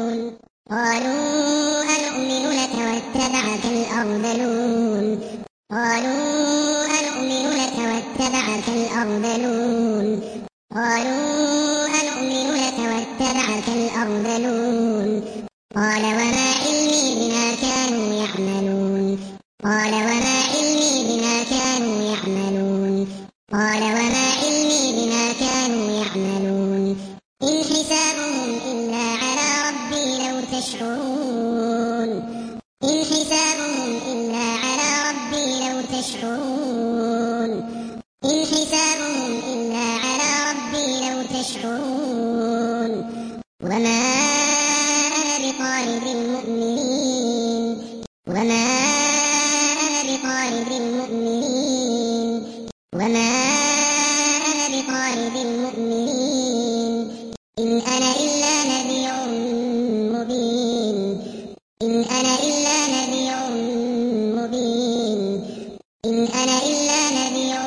قالوا أنؤمن لك واتبعك الأرذلون قالوا أنؤمن لك واتبعك الأرذلون قالوا أنؤمن لك واتبعك الأرذلون قال وما علمي بما كانوا يعملون قال وما علمي بما كانوا يعملون قال وما علمي بما كانوا يعملون إن حسابهم إلا على ربي لو تشعرون إن حسابهم إلا على ربي لو تشعرون إن حسابهم إلا على ربي لو تشعرون وما أنا بطارد المؤمنين وما أنا بطارد المؤمنين وما أنا بطارد المؤمنين إن أنا إلا نذير مبين إن أنا إلا نذير مبين إن أنا إلا نذير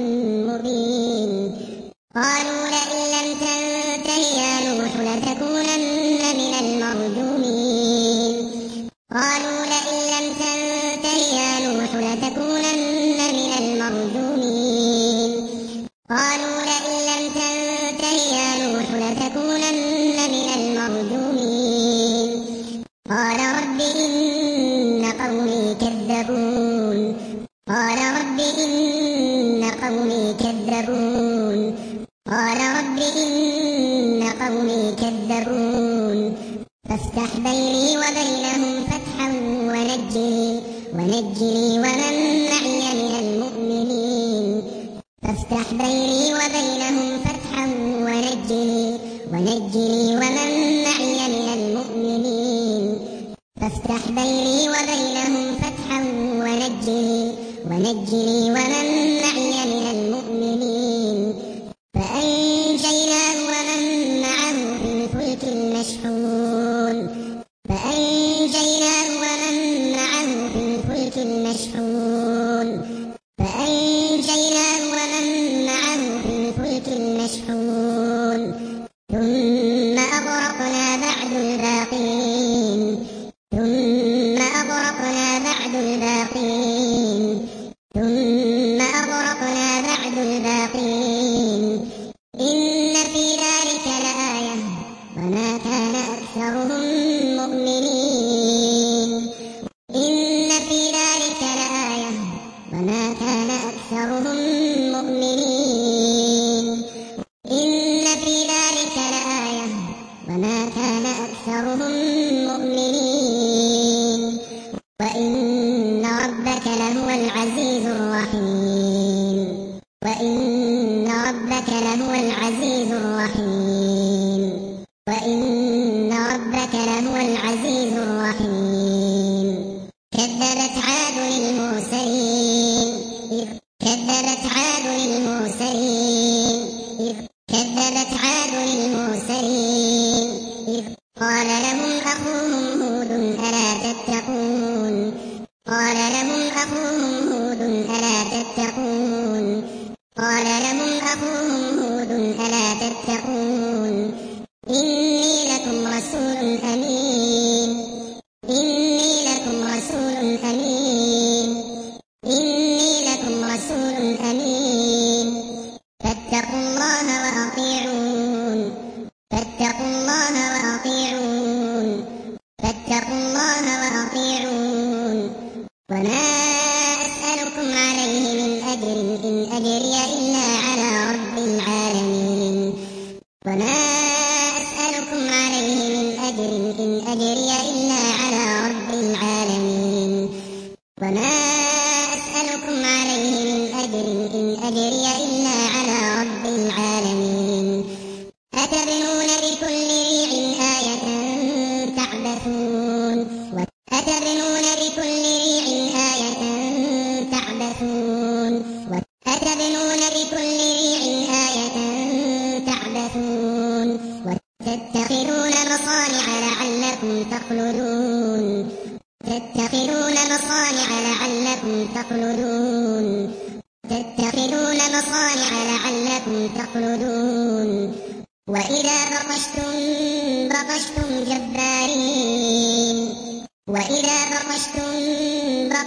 مبين قالوا لئن لم تنته يا نوح لتكونن من المرجومين قالوا لئن لم تنته يا نوح لتكونن من المرجومين قالوا لئن لم تنته يا نوح لتكونن من المرجومين قال رب إن قومي كذبون قال رب إن قومي كذبون قال رب إن قومي كذبون فافتح بيني وبينهم فتحا ونجني ونجني ومن معي من المؤمنين فافتح بيني وبينهم فتحا ونجني ونجني ومن معي من المؤمنين فافتح بيني وبينهم فتحا ونجني ونجني ومن معي من المؤمنين فأنجيناه ومن معه في الفلك المشحون فأنجيناه ومن معه في الفلك المشحون فأنجيناه ومن معه في الفلك المشحون ثم أغرقنا بعد الباقين ثم أغرقنا بعد الباقين ثم أغرقنا بعد الباقين إن في ذلك لآية وما كان أكثرهم مؤمنين إن في ذلك لآية وما كان أكثرهم مؤمنين إن في ذلك لآية وما كان أكثرهم مؤمنين وإن ربك لهو العزيز الرحيم وإن ربك لهو العزيز الرحيم وإن ربك لهو العزيز الرحيم كذبت عاد المرسلين إذ كذبت عاد المرسلين إذ كذبت عاد المرسلين إذ قال لهم أخوهم هود ألا تتقون قال لهم أخوهم هود ألا تتقون قال لهم أخوهم هود ألا تتقون إني لكم رسول أمين إني لكم رسول أمين إني لكم رسول أمين فاتقوا الله وأطيعون فاتقوا الله وأطيعون فاتقوا الله وأطيعون وما أسألكم عليه من أجر إن أجري إلا على رب العالمين وما أسألكم عليه من أجر إن أجري إلا على رب العالمين وما أسألكم عليه من أجر إن أجري إلا على رب العالمين أتبنون بكل ريع آية تعبثون أتبنون بكل ريع آية تعبثون أتبنون بكل ريع آية تعبثون وتتخذون مصانع لعلكم تخلدون تتخذون مصانع لعلكم تخلدون تتخذون مصانع لعلكم تخلدون وإذا بطشتم بطشتم جبارين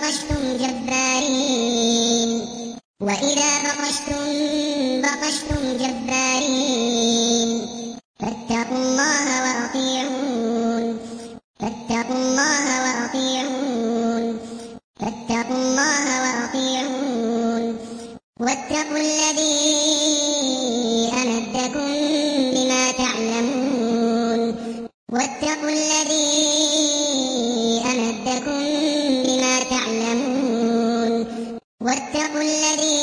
بطشتم جبارين وإذا بطشتم بطشتم جبارين فاتقوا الله وأطيعون فاتقوا الله وأطيعون فاتقوا الله وأطيعون واتقوا الذي أمدكم بما تعلمون واتقوا الذي أمدكم بما تعلمون واتقوا الذي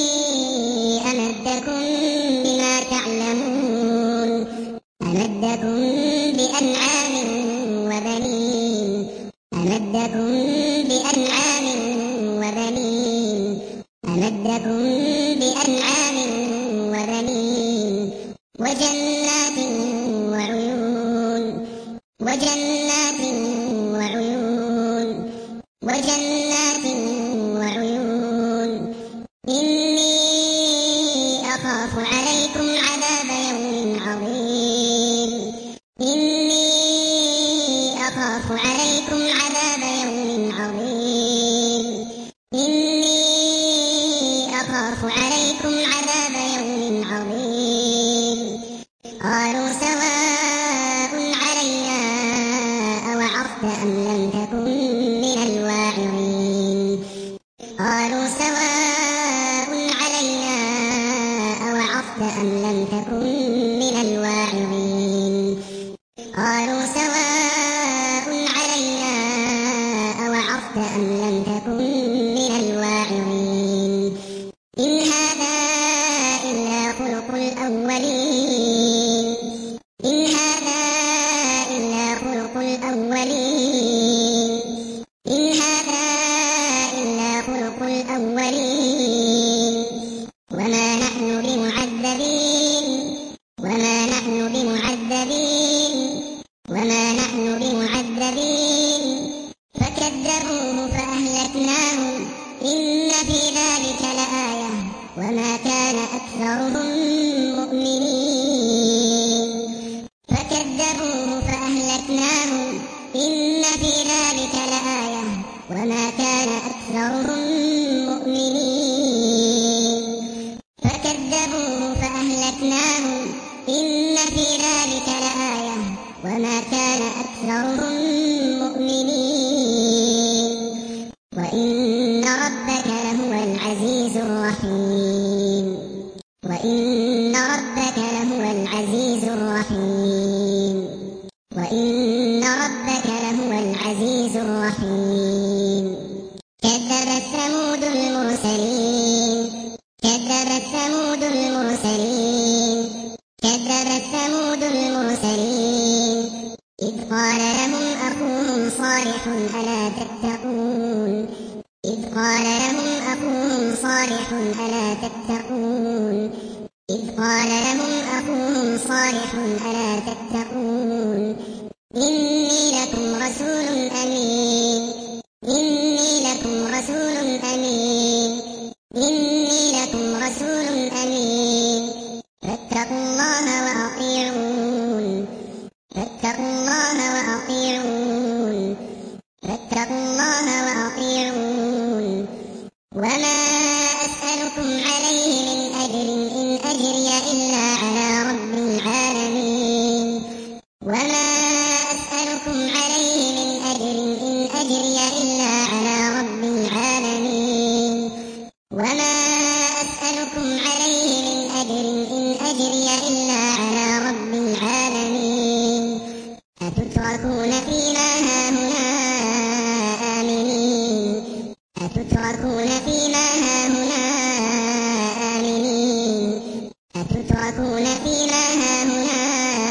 أمدكم بما تعلمون أمدكم بأنعام وبنين أمدكم بأنعام وبنين أمدكم بأنعام وبنين وجنات وعيون وجنات وعيون وجنات وعيون إني أخاف عليكم عذاب يوم عظيم إني أخاف عليكم عذاب يوم عظيم إني أخاف عليكم عذاب يوم عظيم قالوا سواء علينا أوعظت أم لم تكن من الواعظين قالوا سواء علينا أوعظت أم لم تكن من الواعظين قالوا سواء علينا أوعظت أم لم تكن من الواعظين إن هذا إلا خلق الأولين إن هذا إلا خلق الأولين إن هذا إلا خلق الأولين وما نحن بمعذبين وما نحن بمعذبين وما نحن بمعذبين فكذبوه فأهلكناهم إن في ذلك لآية وما كان أكثرهم مؤمنين فكذبوه فأهلكناهم إن في ذلك لآية وما كان أكثرهم مؤمنين فكذبوه فأهلكناهم إن في ذلك لآية وما كان أكثرهم مؤمنين وإن ربك لهو العزيز الرحيم وإن ربك لهو العزيز الرحيم وإن ربك لهو العزيز الرحيم كذبت ثمود المرسلين كذبت ثمود المرسلين كذبت ثمود المرسلين إذ قال لهم أخوهم صالح ألا تتقون إذ قال لهم أخوهم صالح ألا تتقون إذ قال لهم أخوهم صالح ألا تتقون إني لكم رسول أمين إني لكم رسول أمين إني لكم رسول أمين فاتقوا الله وأطيعون فاتقوا الله وأطيعون فاتقوا الله وأطيعون وما أسألكم عليه من أجر إن أجري إلا على رب العالمين وما أسألكم عليه من أجر إن أجري إلا على رب العالمين وما أسألكم عليه من أجر إن أجري إلا على رب العالمين أتتركون فيما هاهنا آمنين أتتركون فيما هاهنا آمنين أتتركون فيما هاهنا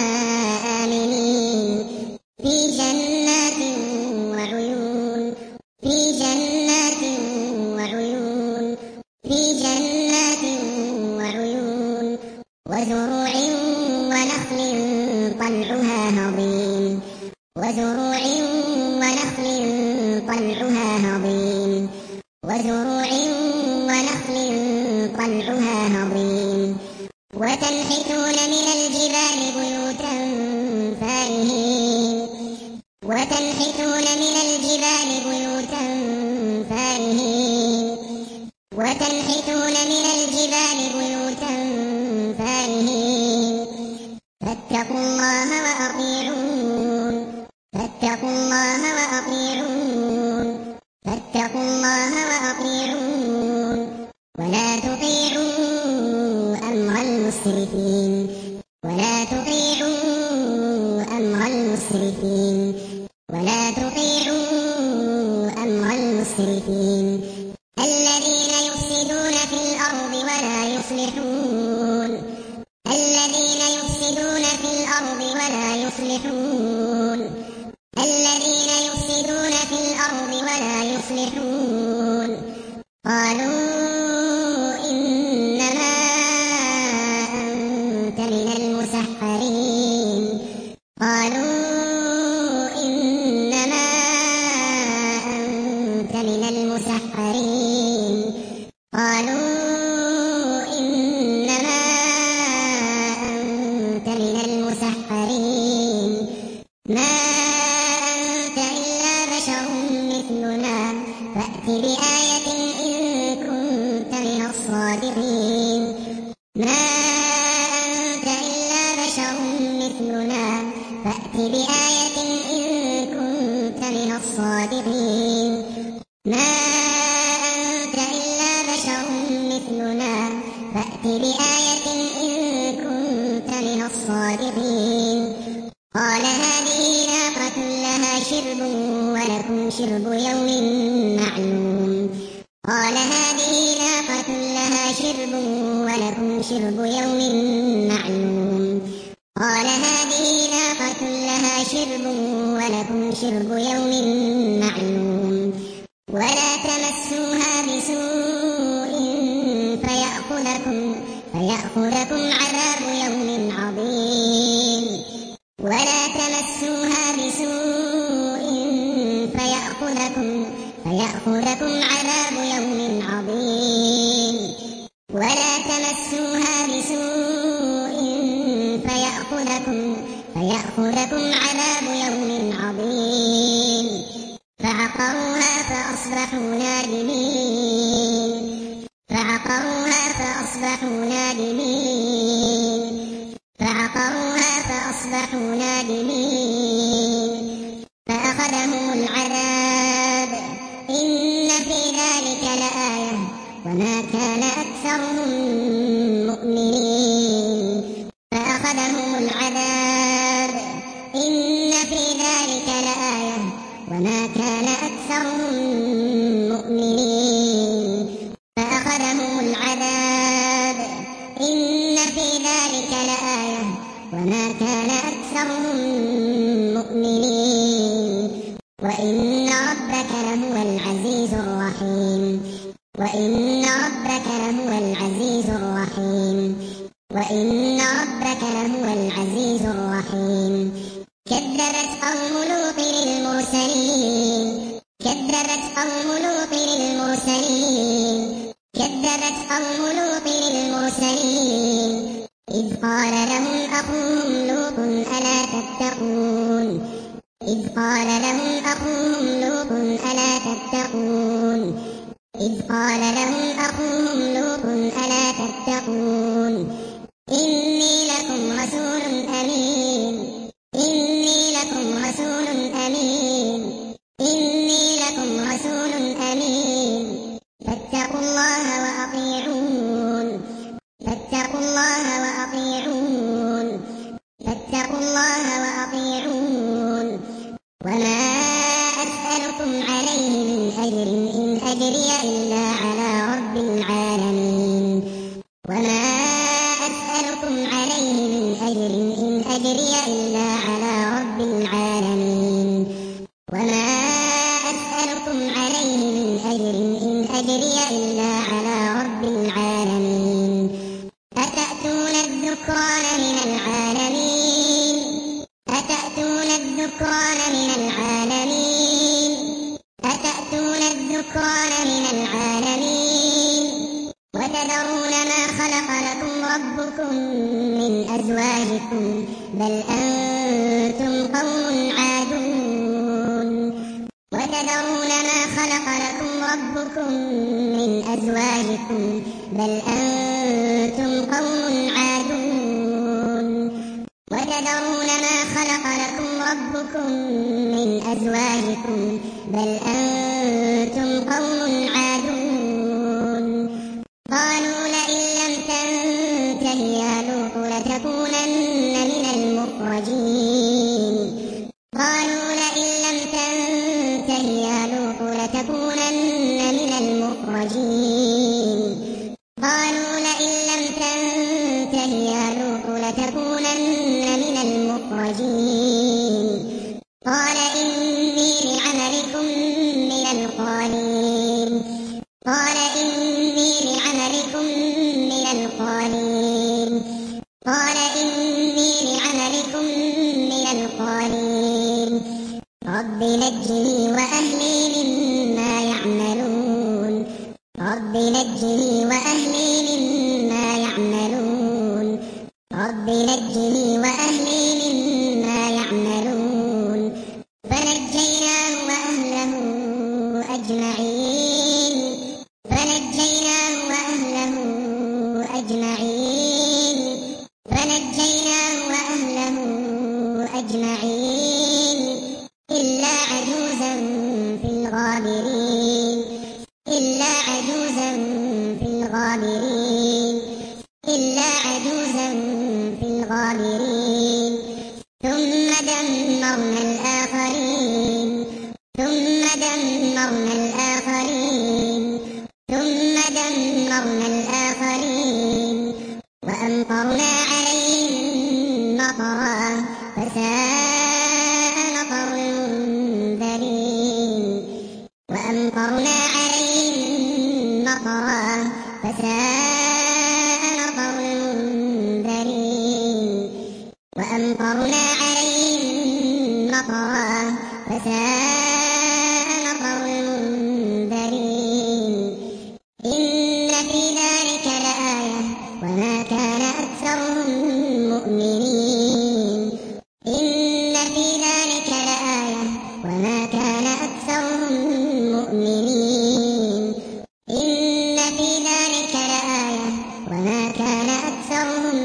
آمنين في جنات وعيون في جنات وعيون في جنات وعيون وزروع ونخل طلعها هضيم وزروع ونخل طلعها هضيم وزروع ونخل طلعها هضيم وتنحتون من الجبال بيوتا فارهين وتنحتون من الجبال بيوتا فارهين فاتقوا الله وأطيعون فاتقوا الله وأطيعون فاتقوا الله وأطيعون ولا تطيعوا أمر المسرفين ولا تطيعوا أمر المسرفين ولا تطيعوا أمر المسرفين الذين يفسدون في الأرض ولا يصلحون الذين يفسدون في الأرض ولا يصلحون الذين يفسدون في الأرض ولا يصلحون قالوا إنما أنت من المسحرين قالوا إنما أنت من المسحرين قالوا إنما أنت من المسحرين ما أنت إلا بشر مثلنا فأت بآية إن كنت من الصادقين ما أنت إلا بشر مثلنا فأت بآية إن كنت من الصادقين ما أنت إلا بشر مثلنا فأت بآية إن كنت من الصادقين قال هذه ناقة لها شرب ولكم شرب يوم معلوم قال هذه ناقة لها شرب ولكم شرب يوم معلوم قال هذه ناقة لها شرب ولكم شرب يوم معلوم ولا تمسوها بسوء فيأخذكم فيأخذكم عذاب يوم عظيم ولا تمسوها بسوء فيأخذكم فيأخذكم عذاب يوم عظيم ولا تمسوها بسوء فيأخذكم فيأخذكم عذاب يوم عظيم فعقروها فأصبحوا نادمين فعقروها فأصبحوا نادمين فعقروها فأصبحوا نادمين فأخذهم العذاب إن في ذلك لآية وما كان أكثرهم مؤمنين فأخذهم العذاب إن في ذلك لآية وما كان أكثرهم مؤمنين فأخذهم العذاب إن في ذلك لآية وما كان أكثرهم مؤمنين وإن ربك لهو العزيز الرحيم وإن ربك لهو العزيز الرحيم وإن ربك لهو العزيز الرحيم كذبت قوم لوط المرسلين كذبت قوم لوط المرسلين كذبت قوم لوط المرسلين إذ قال لهم أخوهم لوط ألا تتقون إذ قال لهم أخوهم لوط ألا تتقون إذ قال لهم أخوهم لوط ألا تتقون إني لكم رسول أمين إني لكم رسول أمين إني لكم رسول أمين فاتقوا الله وأطيعون فاتقوا الله وأطيعون فاتقوا الله وأطيعون وما أسألكم عليه من أجر إن أجري إلا على رب العالمين وما أسألكم عليه من أجر إن أجري إلا على رب العالمين وما أسألكم عليه من أجر إن أجري إلا على رب العالمين أتأتون الذكران من العالمين أتأتون الذكران من العالمين أتأتون الذكران من العالمين وتذرون ما خلق لكم ربكم من أزواجكم بل أنتم قوم عادون وتذرون ما خلق لكم ربكم من أزواجكم بل أنتم قوم عادون وتذرون ربكم من أزواجكم بل أنتم قوم عادون قالوا لئن لم تنته يا لوط لتكونن من المخرجين قالوا لئن لم تنته يا لوط لتكونن من المخرجين قالوا لئن لم تنته يا لوط لتكونن من المخرجين قال إني لعملكم من القالين قال إني لعملكم من القالين قال إني لعملكم من القالين رب نجني وأهلي مما يعملون رب نجني وأهلي مما يعملون رب نجني وأهلي مما يعملون فنجيناه وأهله أجمعين فنجيناه وأهله أجمعين فنجيناه وأهله أجمعين إلا عجوزا في الغابرين إلا عجوزا في الغابرين إلا عجوزا في الغابرين ثم دمرنا الآخرين ثم دمرنا الآخرين ثم دمرنا الآخرين وأمطرنا عليهم مطرا فساء مطر المنذرين وأمطرنا عليهم مطرا فساء مطر المنذرين وأمطرنا عليهم مطرا فساء مطر المنذرين إن في ذلك لآية وما كان أكثرهم مؤمنين إن في ذلك لآية وما كان أكثرهم مؤمنين إن في ذلك لآية وما كان أكثرهم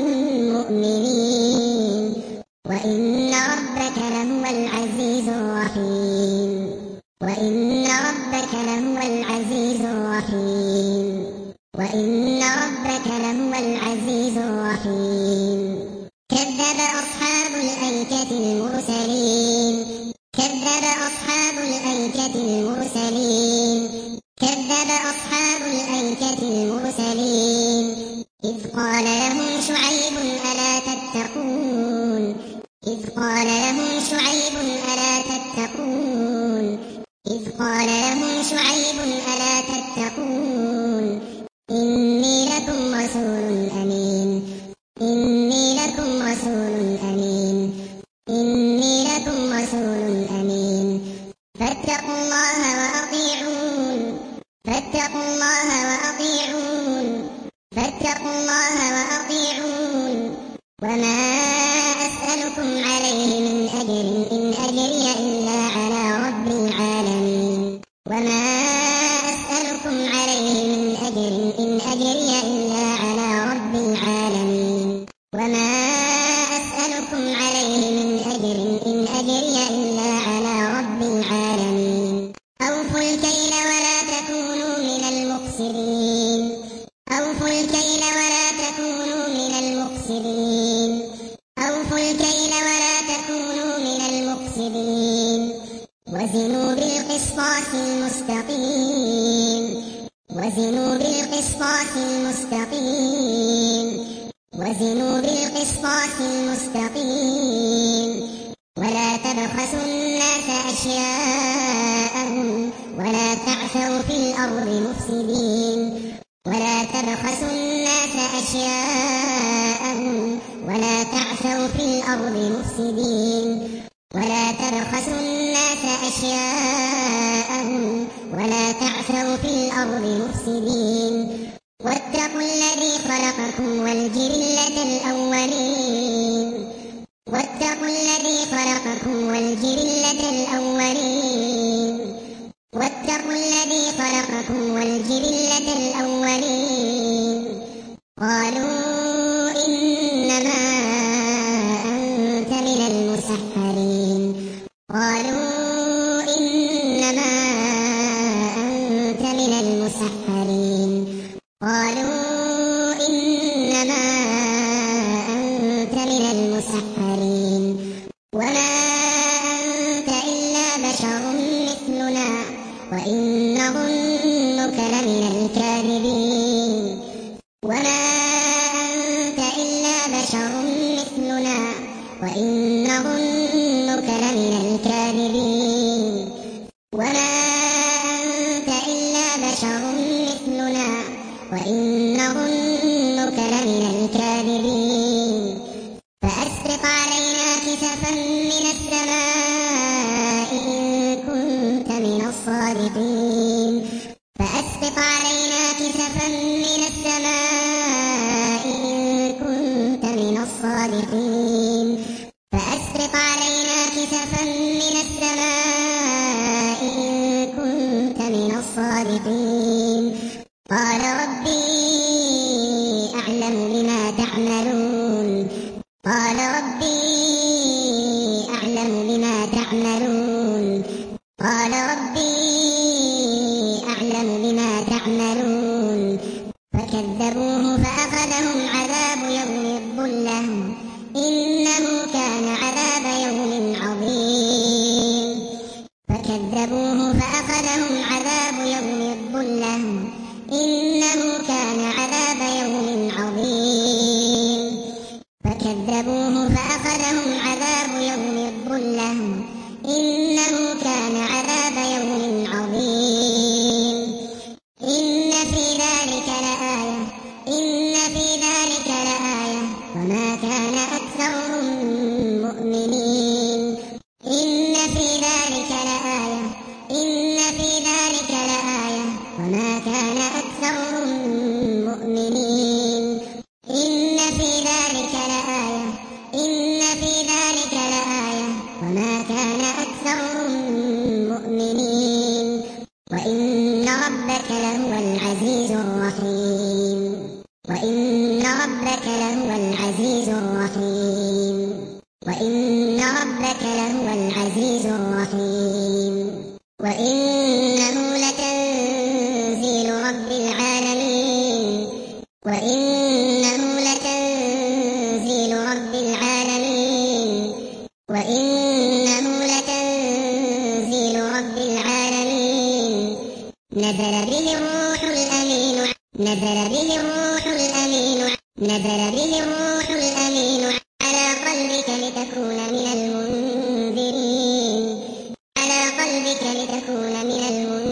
مؤمنين وإن ربك لهو العزيز الرحيم وإن ربك لهو العزيز الرحيم وإن ربك لهو العزيز الرحيم كذب أصحاب الأيكة المرسلين كذب أصحاب الأيكة المرسلين كذب أصحاب الأيكة المرسلين إذ قال لهم شعيب ألا تتقون إذ قال لهم شعيب ألا تتقون إذ قال لهم شعيب ألا تتقون إني لكم رسول أمين إني لكم رسول أمين إني لكم رسول أمين فاتقوا الله وأطيعون فاتقوا الله وأطيعون فاتقوا الله وأطيعون وما أسألكم عليه من أجر إن أجري إلا على رب العالمين وما أسألكم عليه من أجر إن أجري إلا على رب العالمين وما أسألكم عليه من أجر إن أجري إلا على رب العالمين أوفوا الكيل ولا تكونوا من المخسرين أوفوا الكيل ولا تكونوا من المخسرين أوفوا الكيل ولا تكونوا من المخسرين وزنوا بالقسطاس المستقيم وزنوا بالقسطاس المستقيم وزنوا بالقسطاس المستقيم ولا تبخسوا الناس أشياءهم ولا تعثوا في الأرض مفسدين ولا تبخسوا الناس أشياءهم ولا تعثوا في الأرض مفسدين ولا تبخسوا الناس أشياءهم ولا تعثوا في الأرض مفسدين واتقوا الذي خلقكم والجبلة الأولين واتقوا الذي خلقكم والجبلة الأولين واتقوا الذي خلقكم والجبلة الأولين قالوا إنما أنت من المسحرين وما أنت إلا بشر مثلنا وإن نظنك لمن الكاذبين وما أنت إلا بشر مثلنا وإن نظنك لمن الكاذبين وما أنت إلا بشر مثلنا وإن نظنك لمن الكاذبين فأسقط علينا كسفا من السماء إن كنت من الصادقين فأسقط علينا كسفا من السماء إن كنت من الصادقين فأسقط علينا كسفا من السماء إن كنت من الصادقين قال ربي أعلم بما تعملون قال ربي أعلم بما تعملون قال ربي أعلم بما تعملون فكذبوه فأخذهم عذاب يوم الظلة إنه كان عذاب يوم عظيم فكذبوه فأخذهم عذاب يوم الظلة إنه كان عذاب يوم عظيم فكذبوه فأخذهم عذاب يوم الظلة إنه كان عذاب يوم عظيم إن في ذلك لآية إن في ذلك لآية وما كان أكثرهم مؤمنين إن في ذلك لآية إن في ذلك لآية وما كان أكثرهم مؤمنين إن في ذلك لآية إن في ذلك لآية وما كان أكثرهم مؤمنين وإن ربك لهو العزيز الرحيم وإن ربك لهو العزيز الرحيم وإن ربك لهو العزيز الرحيم وإنه لتنزيل رب العالمين وإنه لتنزيل رب العالمين وإنه لتنزيل رب العالمين نزل به الروح الأمين نزل به الروح الأمين نزل به الروح الأمين على قلبك لتكون من المنذرين على قلبك لتكون من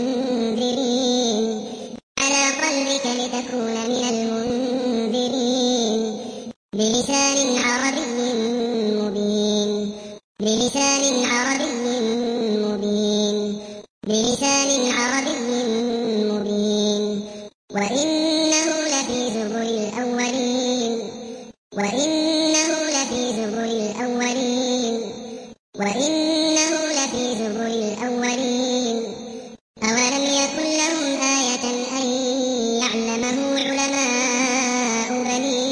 المنذرين على قلبك لتكون من المنذرين بلسان عربي مبين بلسان عربي مبين بلسان عربي مبين وإنه لفي زبر الأولين وإنه لفي زبر الأولين وإنه لفي زبر الأولين أولم يكن لهم آية أن يعلمه علماء بني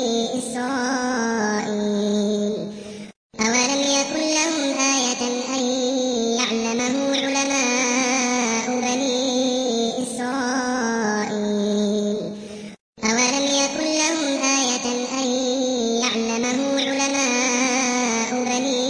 إسرائيل أولم يكن لهم آية أن يعلمه علماء بني إسرائيل أولم يكن لهم آية أن يعلمه علماء بني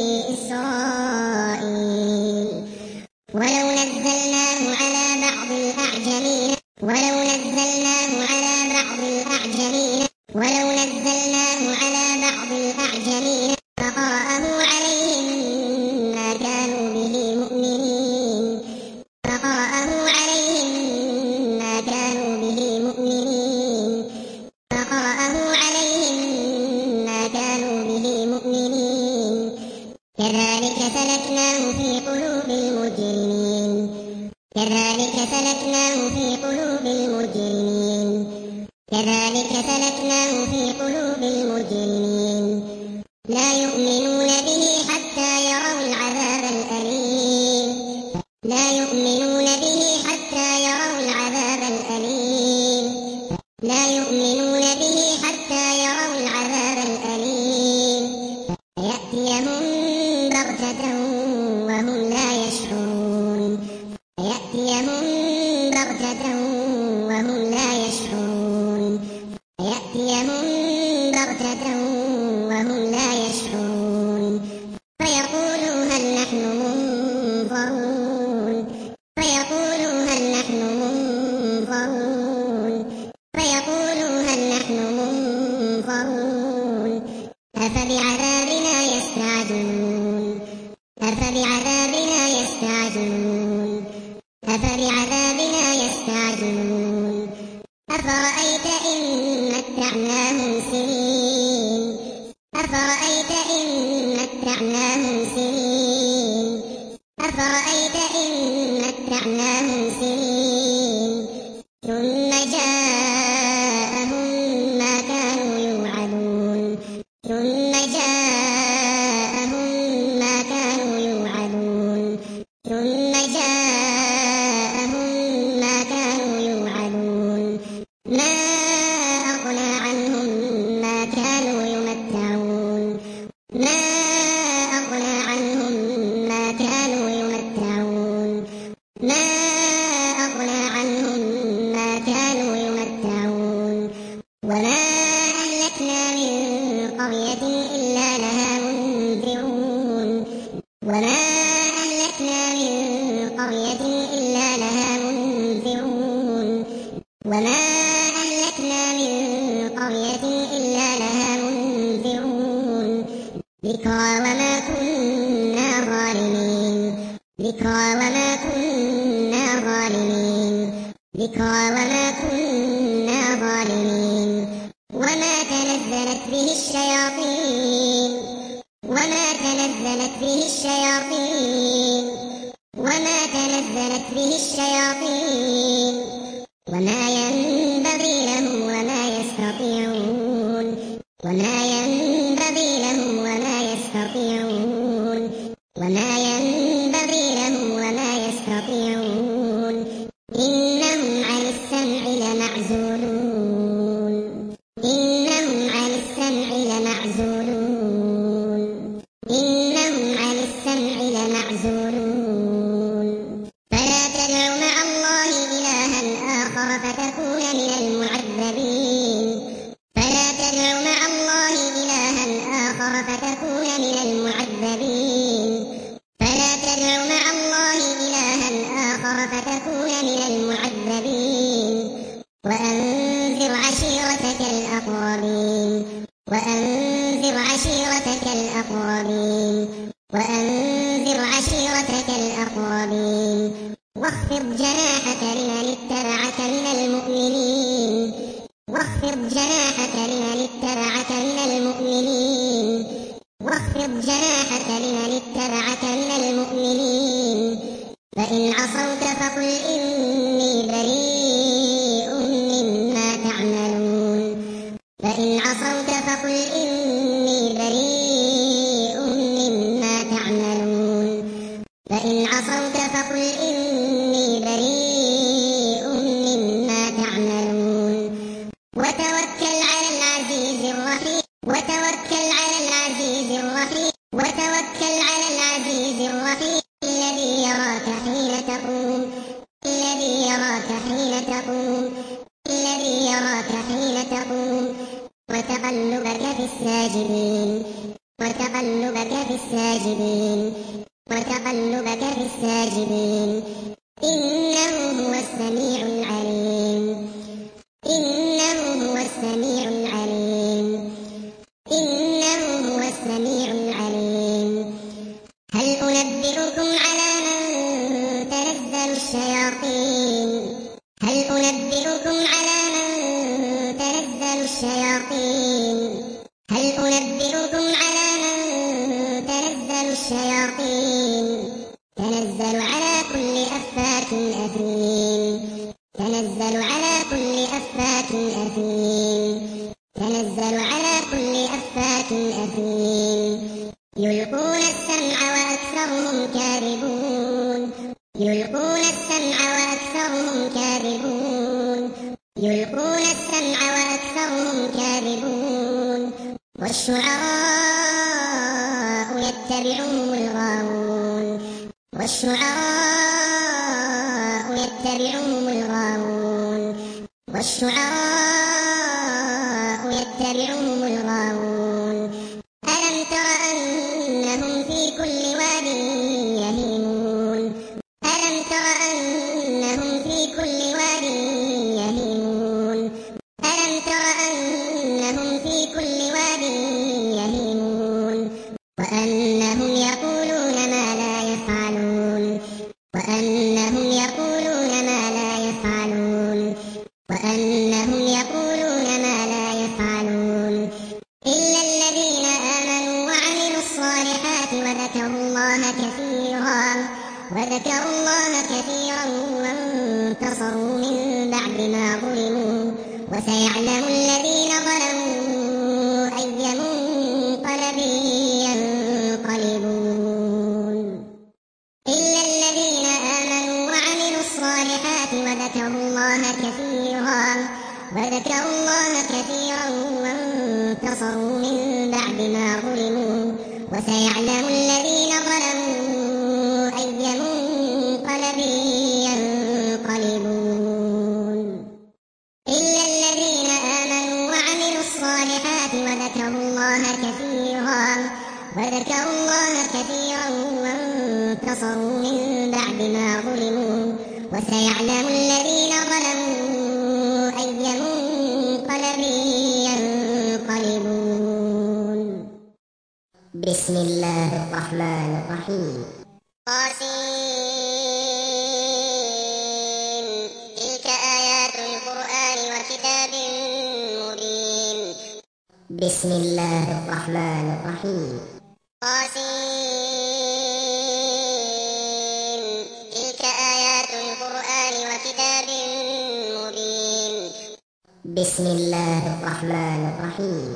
إسرائيل ولو نزلناه على بعض الأعجمين ولو نزلناه على بعض الأعجمين ولو نزلناه على بعض الأعجمين فقرأه عليهم ما كانوا به مؤمنين فقرأه عليهم ما كانوا به مؤمنين فقرأه عليهم ما كانوا به مؤمنين كذلك سلكناه في قلوب المجرمين كذلك سلكناه في قلوب المجرمين كذلك سلكناه في قلوب المجرمين لا يؤمنون به حتى يروا العذاب الأليم لا يؤمنون به حتى يروا العذاب الأليم لا يؤمنون به حتى يروا العذاب الأليم يأتيهم بغتة وهم لا يشعرون يأتيهم بغتة وهم لا يشعرون يأتيهم بغتة وهم لا يشعرون إن متعناهم سنين أفرأيت إن متعناهم سنين ثم جاءهم ما كانوا يوعدون ثم جاءهم ما كانوا يوعدون ثم جاءهم ما كانوا يوعدون ما أغنى عنهم ما كانوا يمتعون ما أغنى عنهم ما كانوا يمتعون ما أغنى عنهم ما كانوا يمتعون وما أهلكنا من قرية إلا لها منذرون وما أهلكنا من قرية إلا لها منذرون وما أهلكنا من قرية إلا لها منذرون ذكرى وما كنا ظالمين ذكرى وما كنا ظالمين ذكرى وما كنا ظالمين وما تنزلت به الشياطين وما تنزلت به الشياطين وما تنزلت به الشياطين وما ينبغي لهم وما يستطيعون وما ينبغي لهم وما يستطيعون وما ينبغي لهم وما يستطيعون إنهم عن السمع لمعزولون إنهم عن السمع لمعزولون إنهم عن السمع لمعزولون فلا تدع مع الله إلها آخر فتكون من المعذبين فلا تدع مع الله إلها آخر فتكون من المعذبين فلا تدع مع الله إلها آخر فتكون من المعذبين وأنذر عشيرتك الأقربين وأنذر عشيرتك الأقربين وأنذر عشيرتك الأقربين واخفض جناحك لمن اتبعك من المؤمنين واخفض جناحك لمن اتبعك من المؤمنين واخفض جناحك لمن اتبعك من المؤمنين فإن عصوك فقل إني بريء مما تعملون فإن عصوك فقل إني بريء مما تعملون فإن عصوك فقل إني بريء مما تعملون وتوكل على العزيز الرحيم وتوكل على العزيز الرحيم وتوكل على العزيز الرحيم الذي يراك حين تقوم الذي يراك حين تقوم الذي يراك حين تقوم وتقلبك في الساجدين وتقلبك في الساجدين وتقلبك في الساجدين إنه هو السميع العليم إنه هو السميع العليم إنه هو السميع العليم هل أنبئكم على من تنزل الشياطين هل أنبئكم على من تنزل الشياطين هل أنبئكم على من تنزل الشياطين تنزل على كل أفاك أثيم تنزل على كل أفاك أثيم تنزل على كل أفاك أثيم يلقون السمع وأكثرهم كاذبون يلقون السمع وأكثرهم كاذبون يلقون السمع وأكثرهم كاذبون والشعراء يتبعهم الغاوون والشعراء يتبعهم الغاوون والشعراء يتبعهم الغاوون ألم تر أنهم في كل واد يهيمون ألم تر أنهم في كل واد يهيمون ألم تر أنهم في كل واد يهيمون وأنهم يقولون ما لا يفعلون وأنهم يقولون ما لا يفعلون وأنهم يقولون ما لا يفعلون إلا الذين آمنوا وعملوا الصالحات وذكروا الله كثيرا وذكروا الله كثيرا وانتصروا من بعد ما ظلموا وسيعلم الذين ظلموا أي منقلب ينقلبون إلا الذين آمنوا وعملوا الصالحات وذكروا الله كثيرا وذكروا الله كثيرا وانتصروا من بعد ما ظلموا وسيعلم الذين ظلموا أي منقلب ينقلبون إلا الذين آمنوا وعملوا الصالحات وذكروا الله كثيرا وذكروا الله كثيرا وانتصروا من بعد ما ظلموا وسيعلم الذين ظلموا أي منقلب ينقلبون بسم الله الرحمن الرحيم طاسين تلك آيات القرآن وكتاب مبين بسم الله الرحمن الرحيم طاسين تلك آيات القرآن وكتاب مبين بسم الله الرحمن الرحيم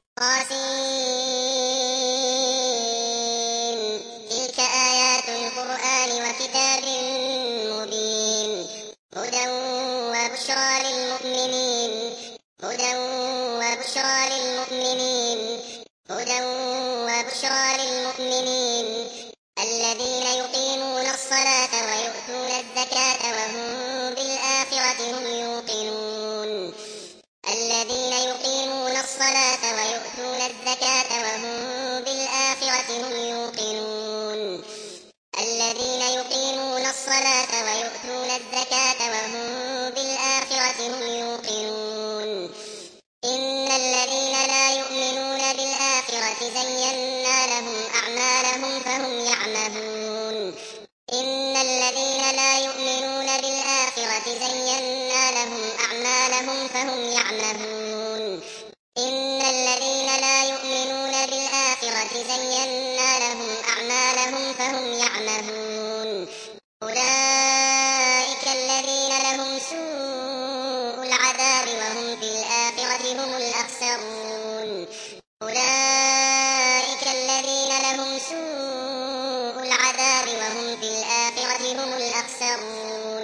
طاسين تلك آيات القرآن وكتاب مبين هدى وبشرى للمؤمنين هدى وبشرى للمؤمنين هدى وبشرى للمؤمنين الذين يقيمون الصلاة ويؤتون الزكاة وهم بالآخرة هم يوقنون الذين يقيمون الصلاة ويؤتون الزكاة وهم بالآخرة هم يوقنون الذين يقيمون الصلاة ويؤتون الزكاة وهم بالآخرة هم يوقنون إن الذين لا يؤمنون بالآخرة زينا لهم أعمالهم فهم يعمهون إن الذين لا يؤمنون بالآخرة زينا لهم أعمالهم فهم يعمهون إن الذين لا يؤمنون بالآخرة زينا لهم أعمالهم فهم يعمهون أولئك الذين لهم سوء العذاب وهم في الآخرة هم الأخسرون أولئك الذين لهم سوء العذاب وهم في الآخرة هم الأخسرون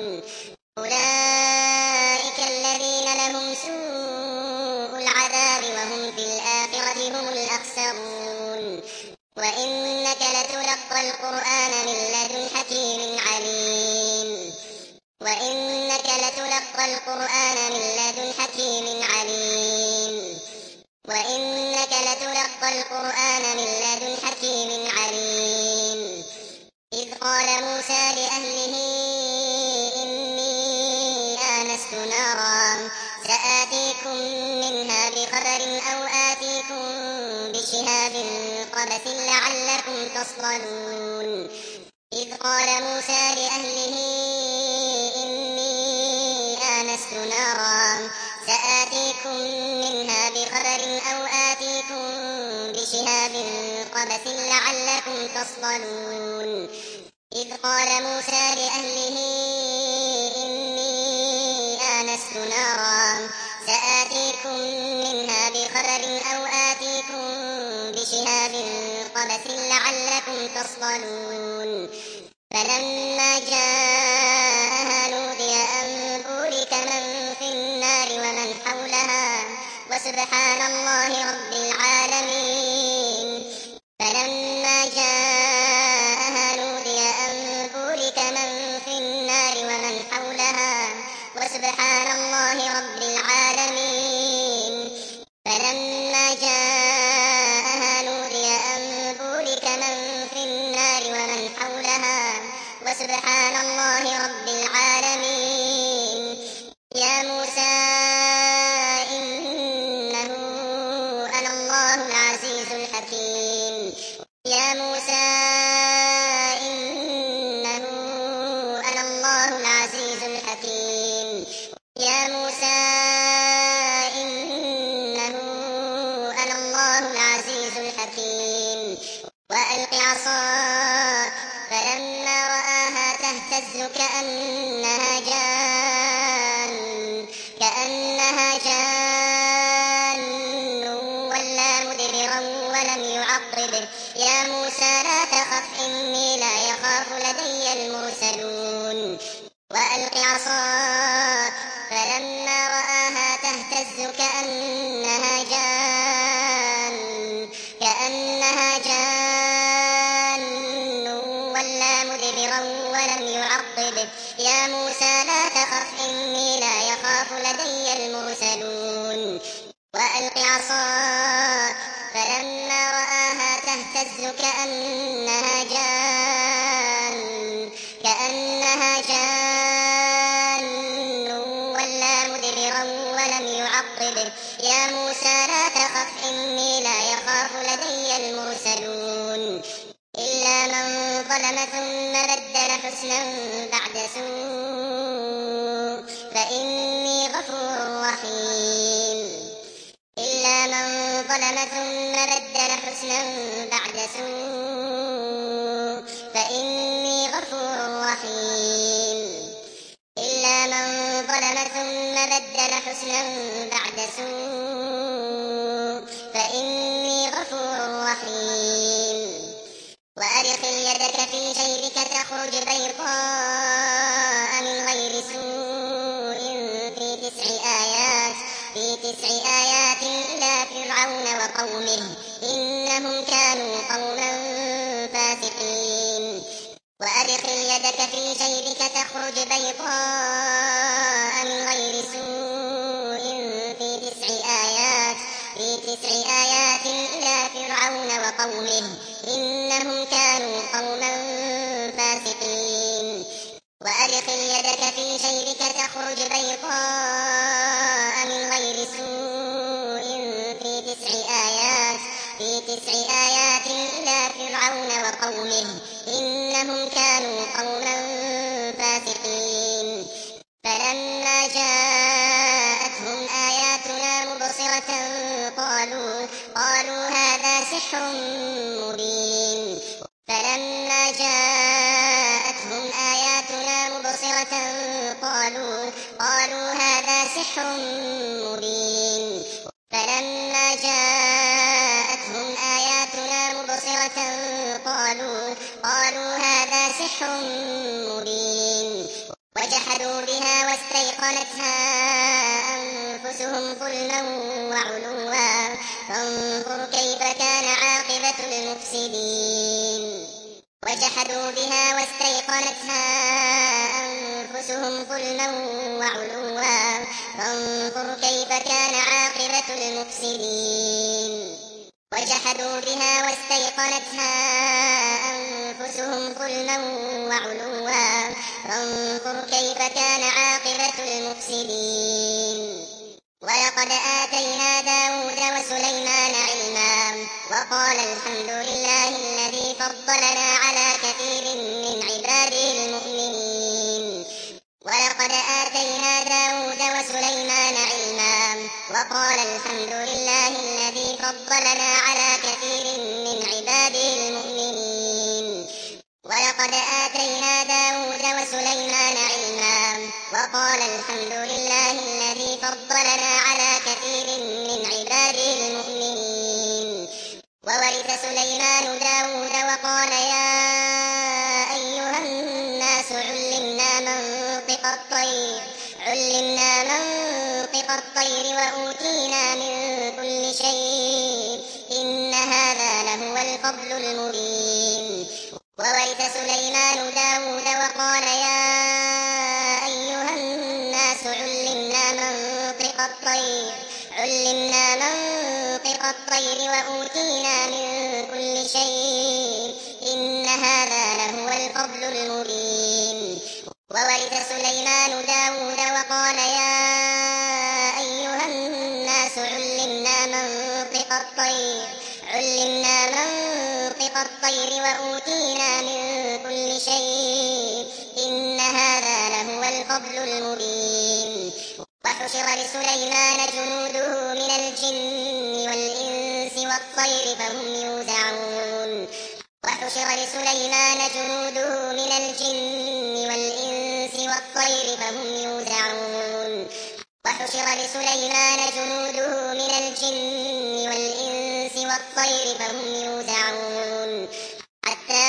أولئك الذين لهم سوء العذاب وهم في الآخرة هم الأخسرون وإنك لتلقى القرآن من لدن حكيم عليم وإنك لتلقى القرآن من لدن حكيم عليم وإنك لتلقى القرآن من لدن حكيم عليم إذ قال موسى لأهله إني آنست نارا سآتيكم منها بخبر أو آتيكم بشهاب قبس لعلكم تصطلون إذ قال موسى لأهله إني آنست نارا سآتيكم منها بخبر أو آتيكم بشهاب قبس لعلكم تصطلون إذ قال موسى لأهله إني آنست نارا سآتيكم منها بخبر أو آتيكم بشهاب قبس لعلكم تصطلون فلما جاءها نودي أن بورك من في النار ومن حولها وسبحان الله رب العالمين فلما جاءها نودي أن بورك من في النار ومن حولها وسبحان الله رب العالمين فلما جاءها نودي أن بورك من في النار ومن حولها وسبحان الله رب العالمين يا موسى إنه أنا الله العزيز الحكيم يا موسى إنه أنا الله العزيز الحكيم يا موسى إنه أنا الله العزيز الحكيم وألق وألق عصاك فلما رآها تهتز كأنها جان كأنها جان ولا مدبرا ولم يعقب يا موسى لا تخف إني لا يخاف لدي المرسلون وألق عصاك فلما رآها تهتز كأنها جان كأنها جان ولا مدبرا ولم يعقب يا موسى لا تخف إني لا يخاف لدي المرسلون وألق عصاك فلما رآها تهتز كأنها جان كأنها جان ولا مدبرا ولم يعقب يا موسى لا تخف إني لا يخاف لدي المرسلون إلا من ظلم ثم بدل حسنا بعد سوء فإني غفور رحيم إلا من ظلم ثم بدل حسنا بعد سوء فإني غفور رحيم إلا من ظلم ثم بدل حسنا بعد سوء فإني غفور رحيم وأدخل يدك في جيبك تخرج بيضاء من غير سوء في تسع آيات في تسع آيات إلى فرعون وقومه إنهم كانوا قوما فاسقين وأدخل يدك في جيبك تخرج بيضاء من غير سوء في تسع آيات في تسع آيات إلى فرعون وقومه إنهم كانوا قوما فاسقين وأدخل يدك في جيبك تخرج بيضاء من غير سوء في تسع آيات في تسع آيات إلى فرعون وقومه إنهم كانوا قوما فاسقين فلما جاءتهم آياتنا مبصرة قالوا قالوا هذا سحر مبين فلما جاءتهم آياتنا مبصرة قالوا قالوا هذا سحر مبين فلما جاءتهم آياتنا مبصرة قالوا قالوا هذا سحر مبين وجحدوا بها واستيقنتها أنفسهم ظلما وعلوا فانظر كيف كان عاقبة المفسدين وجحدوا بها واستيقنتها أنفسهم ظلما وعلوا فانظر كيف كان عاقبة المفسدين وجحدوا بها واستيقنتها أنفسهم ظلما وعلوا فانظر كيف كان عاقبة المفسدين ولقد آتينا داود وسليمان علما وقال الحمد لله الذي فضلنا على كثير من عباده المؤمنين ولقد آتينا داود وسليمان علما وقال الحمد لله الذي فضلنا على كثير من عباده المؤمنين ولقد آتينا داود وسليمان علما وقال الحمد لله الذي فضلنا على كثير من عباده المؤمنين وورث سليمان داود وقال يا أيها الناس علمنا منطق الطير علمنا منطق الطير وأوتينا من كل شيء إن هذا لهو الفضل المبين وورث سليمان داود وقال يا أيها الناس علمنا منطق الطير علمنا منطق الطير وأوتينا من كل شيء إن هذا لهو الفضل المبين وورث سليمان داود وقال يا أيها الناس علمنا منطق الطير علمنا منطق الطير وأوتينا من كل شيء إن هذا لهو الفضل المبين وحشر لسليمان جنوده من الجن والإنس والطير فهم يوزعون وحشر لسليمان جنوده من الجن والإنس والطير فهم يوزعون وحشر لسليمان جنوده من الجن والإنس والطير فهم يوزعون حتى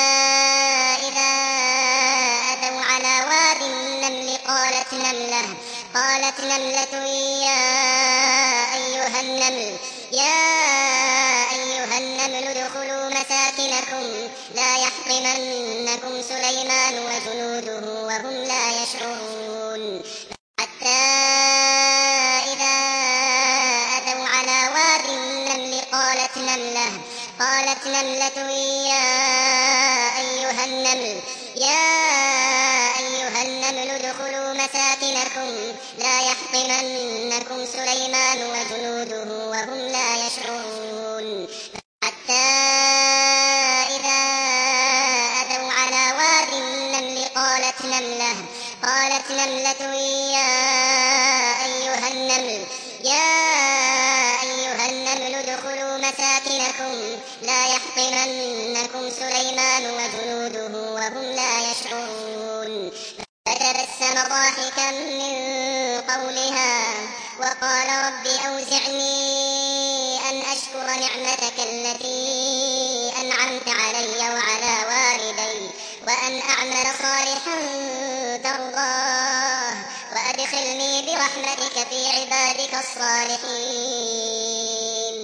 إذا أتوا على واد النمل قالت نملة قالت نملة يا أيها النمل يا أيها النمل ادخلوا مساكنكم لا يحطمنكم سليمان وجنوده وهم لا يشعرون حتى إذا أتوا على واد النمل قالت نملة قالت نملة يا أيها النمل يا أيها النمل ادخلوا مساكنكم لا يحطمنكم سليمان وجنوده وهم لا يشعرون حتى إذا أتوا على واد النمل قالت نملة قالت نملة يا أيها النمل يا أيها النمل ادخلوا مساكنكم لا يحطمنكم سليمان وجنوده وهم لا يشعرون فتبسم ضاحكا من قولها وقال رب أوزعني أن أشكر نعمتك التي أنعمت علي وعلى والدي وأن أعمل صالحا ترضاه وأدخلني برحمتك في عبادك الصالحين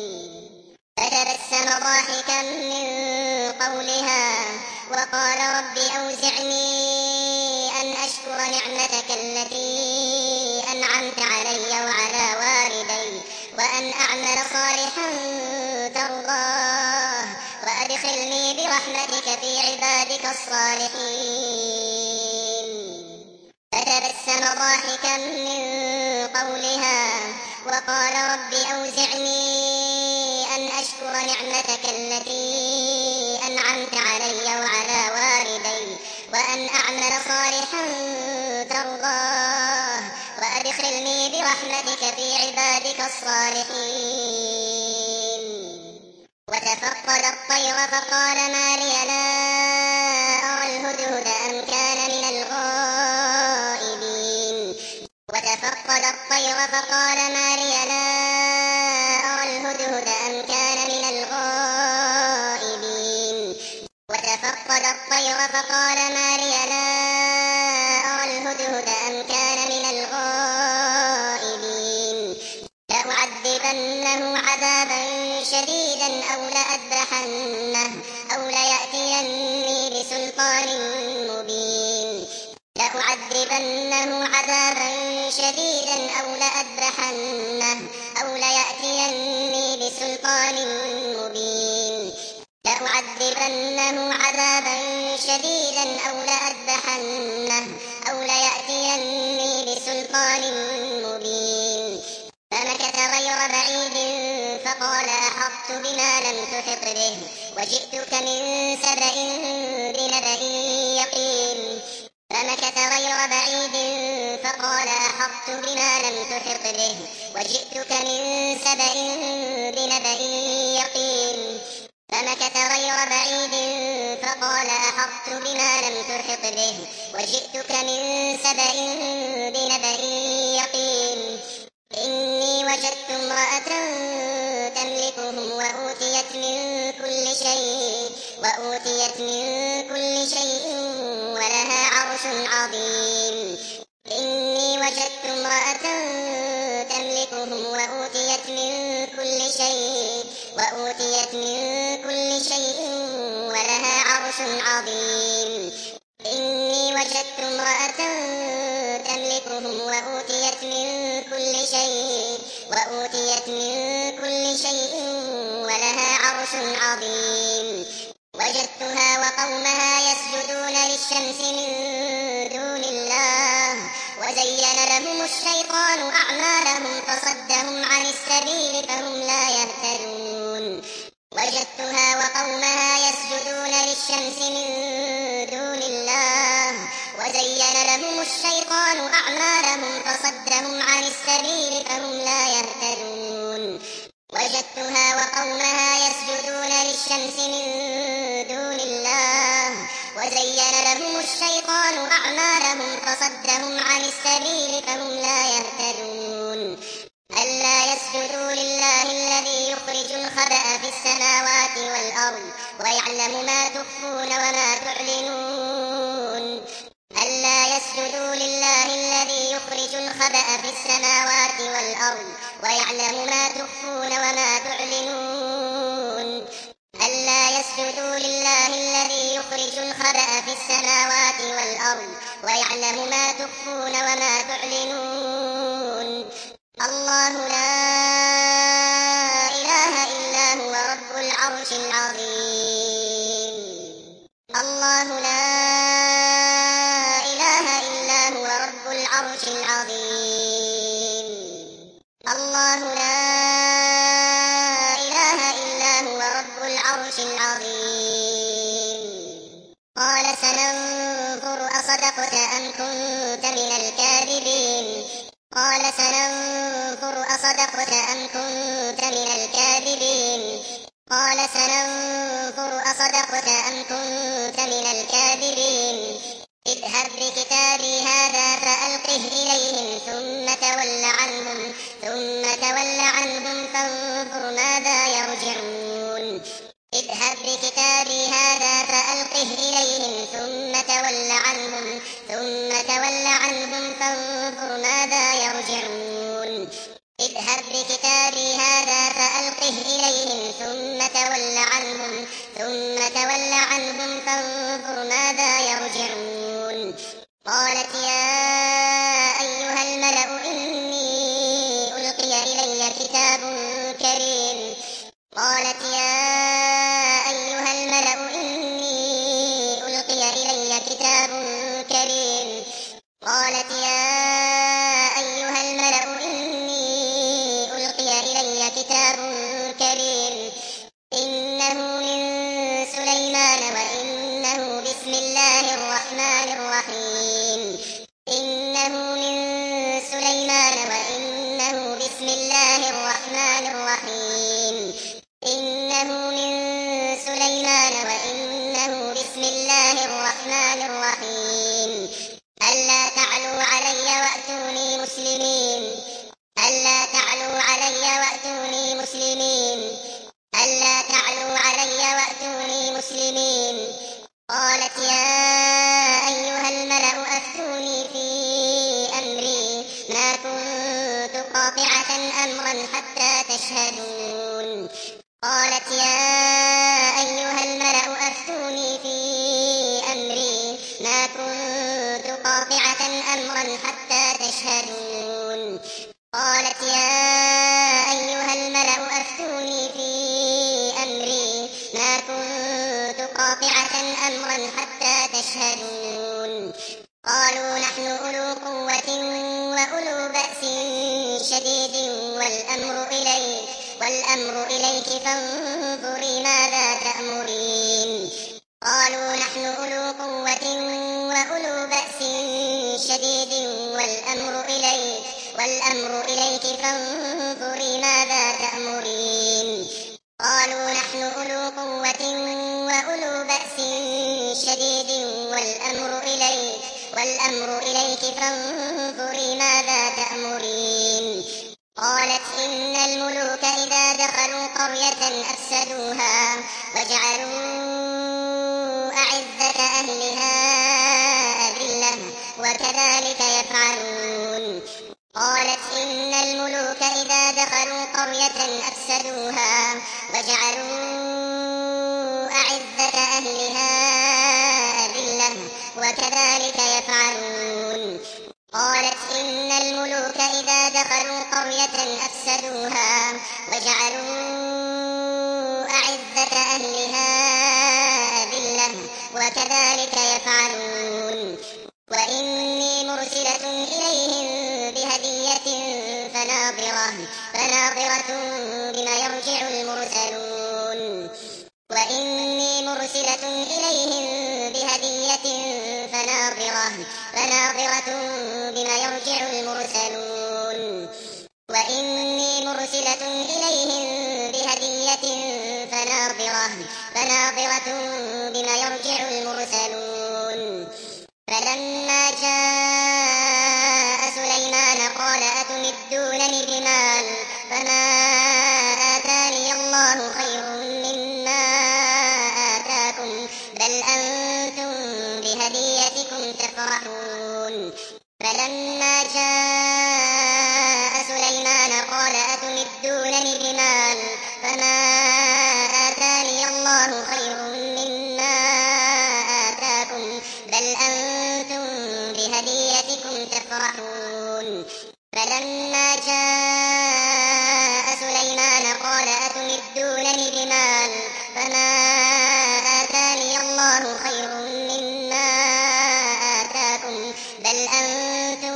فتبسم ضاحكا من قولها وقال رب أوزعني أن أشكر نعمتك التي أنعمت علي وعلى والدي وأن أعمل صالحا ترضاه وأدخلني برحمتك في عبادك الصالحين فتبسم ضاحكا من قولها وقال رب أوزعني أن أشكر نعمتك التي أنعمت علي وعلى والدي وأن أعمل صالحا ترضاه وأدخلني برحمتك في عبادك الصالحين وتفقد الطير فقال ما لي لا أرى الهدهد أم كان من الغائبين وتفقد الطير فقال ما لي لا أرى الهدهد أم كان من الغائبين وتفقد الطير فقال ما لي لا أرى الهدهد أم كان من الغائبين لأعذبنه عذابا شديدا أو لأذبحنه أو ليأتيني بسلطان مبين لأعذبنه عذابا شديدا أو لأذبحنه أو ليأتيني بسلطان مبين لأعذبنه عذابا شديدا أو لأذبحنه أو ليأتيني بسلطان مبين فمكث غير بعيد فقال أحطت بما لم تحط به وجئتك من سبأ بنبأ يقين فمكث غير بعيد فقال أحطت بما لم تحط به وجئتك من سبأ بنبأ يقين فمكث غير بعيد فقال أحطت بما لم تحط به وجئتك من سبأ بنبأ يقين إني وجدت امرأة تملكهم وأوتيت من كل شيء وأوتيت من كل شيء ولها عرش عظيم إني وجدت امرأة تملكهم وأوتيت من كل شيء وأوتيت من كل شيء ولها عرش عظيم إني وجدت امرأة تملكهم وأوتيت من كل شيء وأوتيت من كل شيء ولها عرش عظيم وجدتها وقومها يسجدون للشمس من دون الله وزين لهم الشيطان أعمالهم فصدهم عن السبيل فهم لا يهتدون وجدتها وقومها يسجدون للشمس من دون الله وزين لهم الشيطان أعمالهم فصدهم عن السبيل فهم لا يهتدون وجدتها وقومها يسجدون للشمس من دون الشيطان أعمالهم فصدهم عن السبيل فهم لا يهتدون ألا يسجدوا لله الذي يخرج الخبأ في السماوات والأرض ويعلم ما تخفون وما تعلنون ألا يسجدوا لله الذي يخرج الخبأ في السماوات والأرض ويعلم ما تخفون وما تعلنون ألا يسجدوا لله الذي يخرج الخبأ في السماوات والأرض ويعلم ما تخفون وما تعلنون الله لا إله إلا هو رب العرش العظيم الله لا إله إلا هو رب العرش العظيم الله لا إله إلا هو رب العرش العظيم قال سننظر أصدقت أم كنت من الكاذبين قال سننظر أصدقت أم كنت من الكاذبين قال سننظر أصدقت أم كنت من الكاذبين اذهب بكتابي هذا فألقه إليهم ثم تول عنهم ثم تول عنهم فانظر ماذا يرجعون اذهب بكتابي هذا فألقه إليهم ثم تول عنهم ثم تول عنهم فانظر ماذا يرجعون اذهب بكتابي هذا فألقه إليهم ثم تول عنهم ثم تول عنهم فانظر ماذا يرجعون قالت يا أيها الملأ إني ألقي إلي كتاب كريم قالت يا أيها الملأ إني ألقي إلي كتاب كريم قالت يا أيها الملأ إني ألقي إلي كتاب كريم إنه من سليمان وإنه بسم الله الرحمن الرحيم إنه من سليمان وإنه بسم الله الرحمن الرحيم إنه من سليمان وإنه بسم الله الرحمن الرحيم ألا تعلوا علي وأتوني مسلمين ألا تعلوا علي وأتوني مسلمين ألا تعلوا علي وأتوني مسلمين قالت يا أيها الملأ أفتوني في أمري ما كنت قاطعة أمرا حتى تشهدون قالت يا أيها الملأ أفتوني في أمري ما كنت قاطعة أمرا حتى تشهدون قالت يا أيها الملأ أفتوني في أمري ما كنت قاطعة أمرا حتى تشهدون قالوا نحن أولو قوة وأولو بأس شديد والأمر إليك والأمر إليك فانظري ماذا تأمرين قالوا نحن أولو قوة وأولو بأس شديد والأمر إليك والأمر إليك فانظري ماذا تأمرين قالوا نحن أولو قوة وأولو بأس شديد والأمر إليك والأمر إليك فانظري ماذا تأمرين قالت إن الملوك إذا دخلوا قرية أفسدوها وجعلوا أعزة أهلها أذلة وكذلك يفعلون قالت إن الملوك إذا دخلوا قرية أفسدوها وجعلوا أعزة أهلها أذلة وكذلك يفعلون قالت إن الملوك إذا دخلوا قرية أفسدوها وجعلوا أعزة أهلها أذلة وكذلك يفعلون وإني مرسلة إليهم بهدية فناظرة فناظرة بما يرجع المرسلون وإني مرسلة إليهم بهدية فناظرة فناظرة بما يرجع المرسلون وإني مرسلة إليهم بهدية فناظرة فناظرة بما يرجع المرسلون بمال فما آتاني الله خير مما آتاكم بل أنتم بهديتكم تفرحون فلما جاء سليمان قال أتمدونني بمال فما آتاني الله خير مما آتاكم بل أنتم بهديتكم تفرحون فلما جاء سليمان قال أتمدونني بمال فما آتاني الله خير مما آتاكم بل أنتم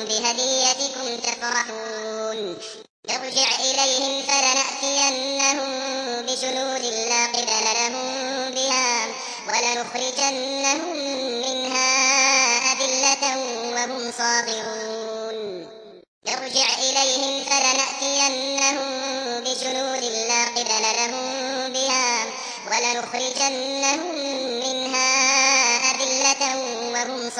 بهديتكم تفرحون ارجع إليهم فلنأتينهم بجنود لا قبل لهم بها ولنخرجنهم منها أذلة وهم صاغرون ارجع إليهم فلنأتينهم بجنود لا قبل لهم بها ولنخرجنهم منها أذلة وهم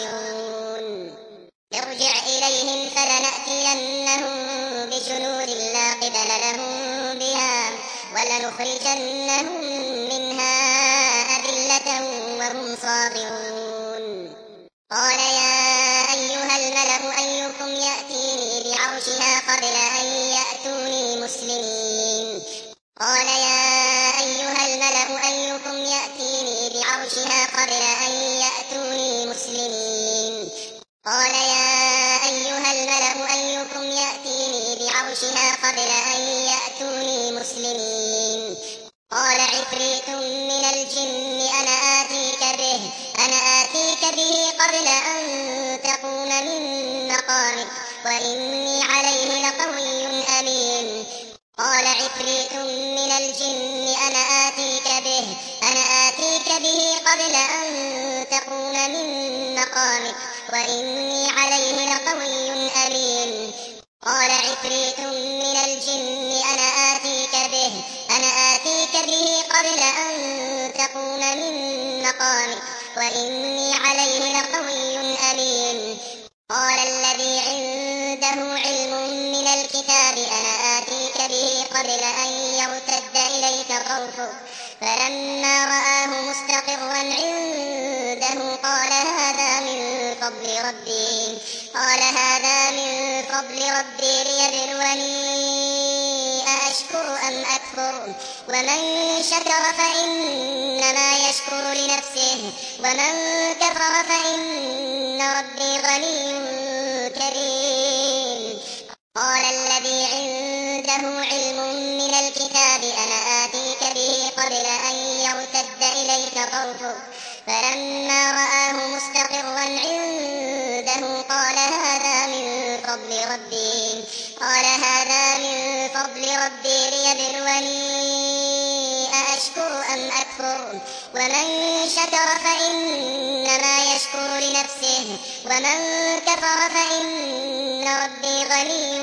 صاغرون ارجع إليهم فلنأتينهم بجنود لا قبل لهم بها ولنخرجنهم منها أذلة وهم صاغرون قال يا أيها الملأ أيكم يأتيني بعرشها قبل أن يأتوني مسلمين قال يا أيها الملأ أيكم يأتيني بعرشها قبل أن يأتوني مسلمين قال يا أيها الملأ أيكم يأتيني بعرشها قبل أن يأتوني مسلمين قال عفريت من الجن أنا آتيك به أنا آتيك به قبل أن تقوم من مقامك وإني عليه لقوي أمين قال عفريت من الجن أنا آتيك به أنا آتيك به قبل أن تقوم من مقامك وإني عليه لقوي أمين قال عفريت من الجن أنا آتيك به أنا آتيك به قبل أن تقوم من مقامك وإني عليه لقوي أمين قال الذي عنده علم من الكتاب أنا آتيك به قبل أن يرتد إليك طرفك فلما رآه مستقرا عنده قال هذا من فضل ربي قال هذا من فضل ربي ليبلوني أأشكر أم أكفر ومن شكر فإنما يشكر لنفسه ومن كفر فإن ربي غني كريم قال الذي عنده علم من الكتاب أنا آتيك به قبل أن يرتد إليك طرفك فلما رآه مستقرا عنده قال هذا من فضل ربي قال هذا من فضل ربي ليبلوني أأشكر أم أكفر ومن شكر فإنما يشكر لنفسه ومن كفر فإن ربي غني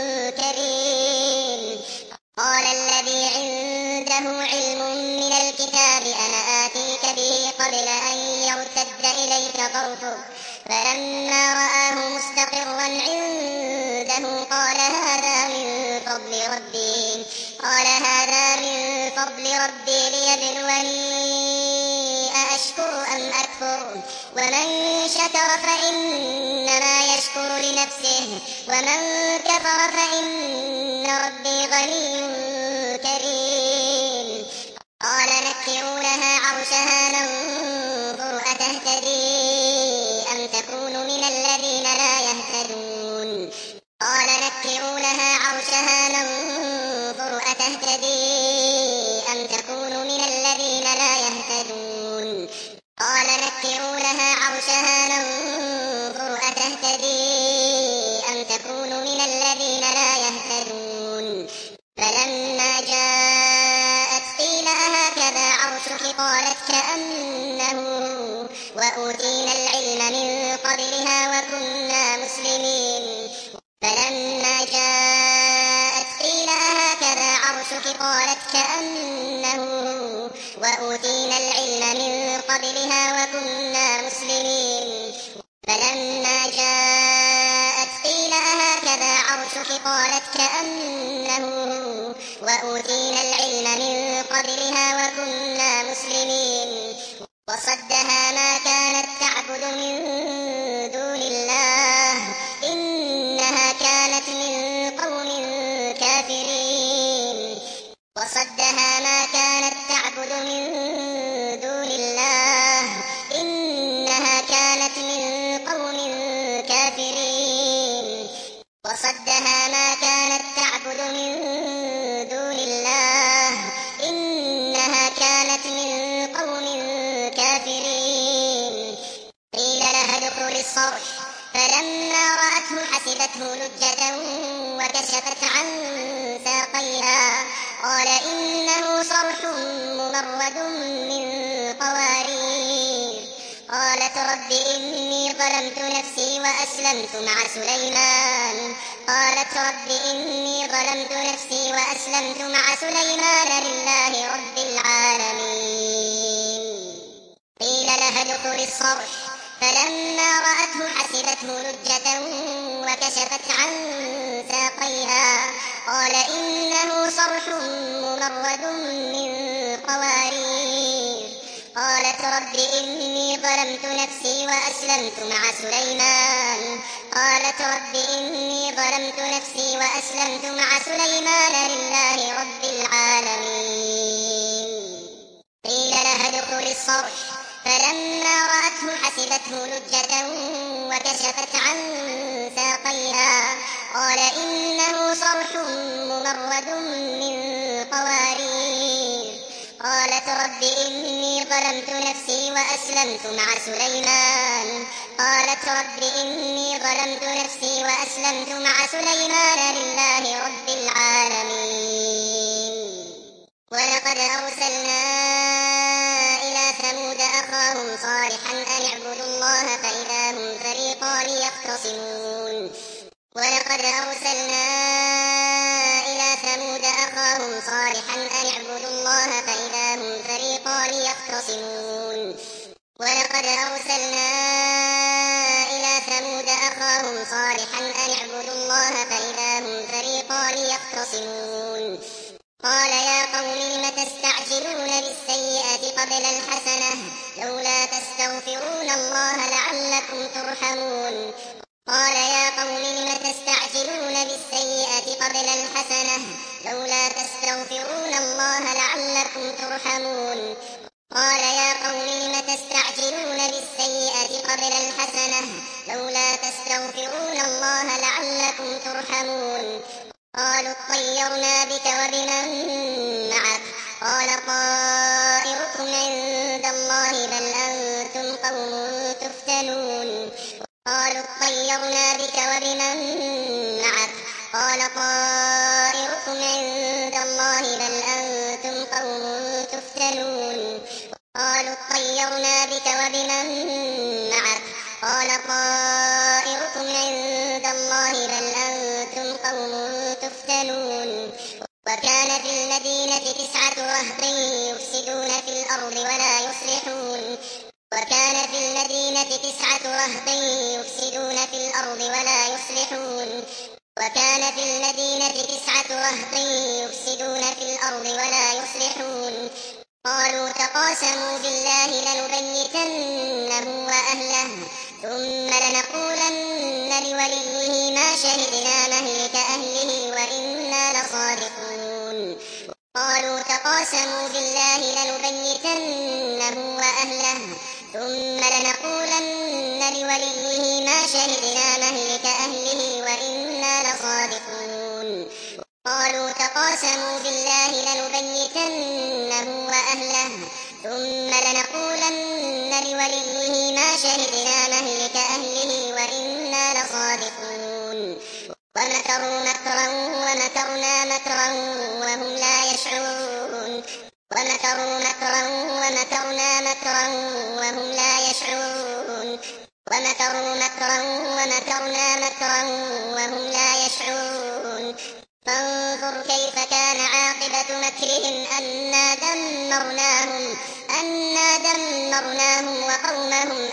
كريم قال الذي عنده علم من الكتاب أنا آتيك به قبل أن يرتد إليك طرفك فلما رآه مستقرا عنده قال هذا من فضل ربي قال هذا من فضل ربي ليبلوني أأشكر أم أكفر ومن شكر فإنما يشكر لنفسه ومن كفر فإن ربي غني كريم قال نكروا لها عرشها ننظر أتهتدي أم تكون من الذين لا يهتدون قال نكروا لها عرشها ننظر أتهتدي أم تكون من الذين لا يهتدون قال نكروا لها عرشها ننظر أتهتدي أم تكون من الذين لا يهتدون فلما جاءت قيل أهكذا عرشك قالت كأنه وأوتينا العلم من قبلها وكنا مسلمين فلما جاءت قيل أهكذا عرشك قالت كأنه وأوتينا العلم من قبلها وكنا مسلمين فلما جاءت قيل أهكذا عرشك قالت وأوتينا العلم من قبلها وكنا مسلمين وصدها ما كانت تعبد من دون الله إنها كانت من قوم كافرين وصدها ما كانت تعبد من دون الله إنها كانت من قوم كافرين وصدها ما كانت تعبد من دون الله إنها كانت من قوم كافرين قيل لها ادخل الصرح فلما رأته حسبته لجة وكشفت عن ساقيها قال إنه صرح ممرد من قوارير قالت رب إني ظلمت نفسي وأسلمت مع سليمان قالت رب إني ظلمت نفسي وأسلمت مع سليمان لله رب العالمين قيل لها ادخل الصرح فلما رأته حسبته لجة وكشفت عن ساقيها قال إنه صرح ممرد من قوارير قالت رب إني ظلمت نفسي وأسلمت مع سليمان قالت رب إني ظلمت نفسي وأسلمت مع سليمان لله رب العالمين قيل لها ادخل الصرح فلما رأته حسبته لجة وكشفت عن ساقيها قال إنه صرح ممرد من قوارير قالت رب إني ظلمت نفسي وأسلمت مع سليمان قالت رب إني ظلمت نفسي وأسلمت مع سليمان لله رب العالمين ولقد أرسلنا إلى ثمود أخاهم صالحا أن اعبدوا الله فإذا هم فريقان يختصمون ولقد أرسلنا إلى ثمود أخاهم صالحا أن اعبدوا الله فإذا هم فريقان يختصمون ولقد أرسلنا إلى ثمود أخاهم صالحا أن اعبدوا الله فإذا هم فريقان يختصمون قال يا قوم لم تستعجلون بالسيئة قبل الحسنة لولا تستغفرون الله لعلكم ترحمون قال يا قوم لم تستعجلون بالسيئة قبل الحسنة لولا تستغفرون الله لعلكم ترحمون قال يا قوم لم تستعجلون بالسيئة قبل الحسنة لولا تستغفرون الله لعلكم ترحمون قالوا اطيرنا بك وبمن معك قال طائركم عند الله بل أنتم قوم تفتنون قالوا اطيرنا بك وبمن معك قال طائركم عند الله بل أنتم قوم تفتنون قالوا اطيرنا بك وبمن معك قال طائركم عند الله بل أنتم قوم تفتنون وكان في المدينة تسعة رهط يفسدون في الأرض ولا يصلحون وكان في المدينة تسعة رهط يفسدون في الأرض ولا يصلحون وكان في المدينة تسعة رهط يفسدون في الأرض ولا يصلحون قالوا تقاسموا بالله لنبيتنه وأهله ثم لنقولن لوليه ما شهدنا مهلك أهله وإنا لصادقون قالوا تقاسموا بالله لنبيتنه وأهله ثم لنقولن لوليه ما شهدنا مهلك أهله وإنا لصادقون قالوا تقاسموا بالله لنبيتنه وأهله ثم لنقولن لوليه ما شهدنا مهلك أهله وإنا لصادقون ومكروا مكرا ومكرنا مكرا وهم لا يشعرون ومكروا مكرا ومكرنا مكرا وهم لا يشعرون ومكروا مكرا ومكرنا مكرا وهم لا يشعرون فانظر كيف كان عاقبة مكرهم أنا دمرناهم أنا دمرناهم وقومهم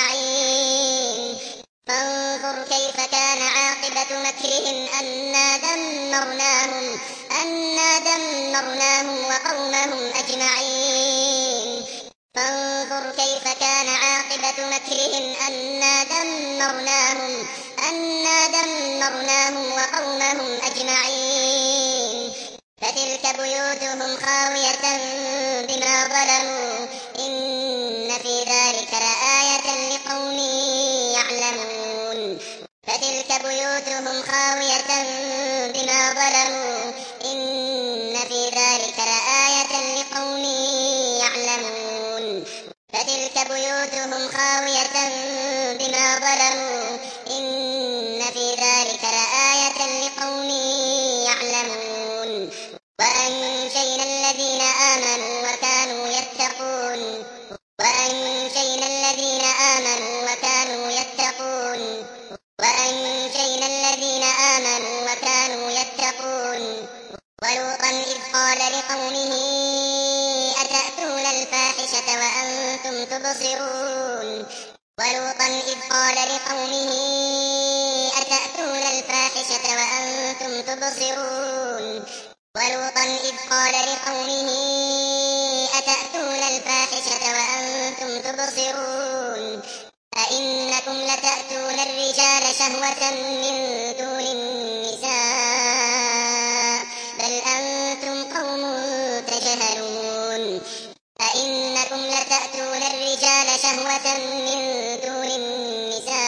أجمعين فانظر كيف كان عاقبة مكرهم أنا دمرناهم أنا دمرناهم وقومهم أجمعين فانظر كيف كان عاقبة مكرهم أنا دمرناهم أنا دمرناهم وقومهم أجمعين فتلك بيوتهم خاوية بما ظلموا إن في ذلك لآية لقوم يعلمون فتلك بيوتهم خاوية بما ظلموا إن في ذلك لآية لقوم يعلمون فتلك بيوتهم خاوية بما ظلموا إن في ذلك لآية لقوم يعلمون وأنجينا الذين آمنوا وكانوا يتقون وأنجينا الذين آمنوا وكانوا يتقون وأنجينا الذين آمنوا وكانوا يتقون ولوطا إذ قال لقومه أتأتون الفاحشة وأنتم تبصرون ولوطا إذ قال لقومه أتأتون الفاحشة وأنتم تبصرون ولوطا إذ قال لقومه أتأتون الفاحشة وأنتم تبصرون أئنكم لتأتون الرجال شهوة من دون النساء بل أنتم قوم تجهلون أئنكم لتأتون الرجال شهوة من دون النساء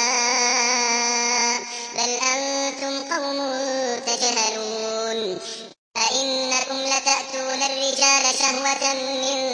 بل أنتم قوم تجهلون أئنكم لتأتون الرجال شهوة من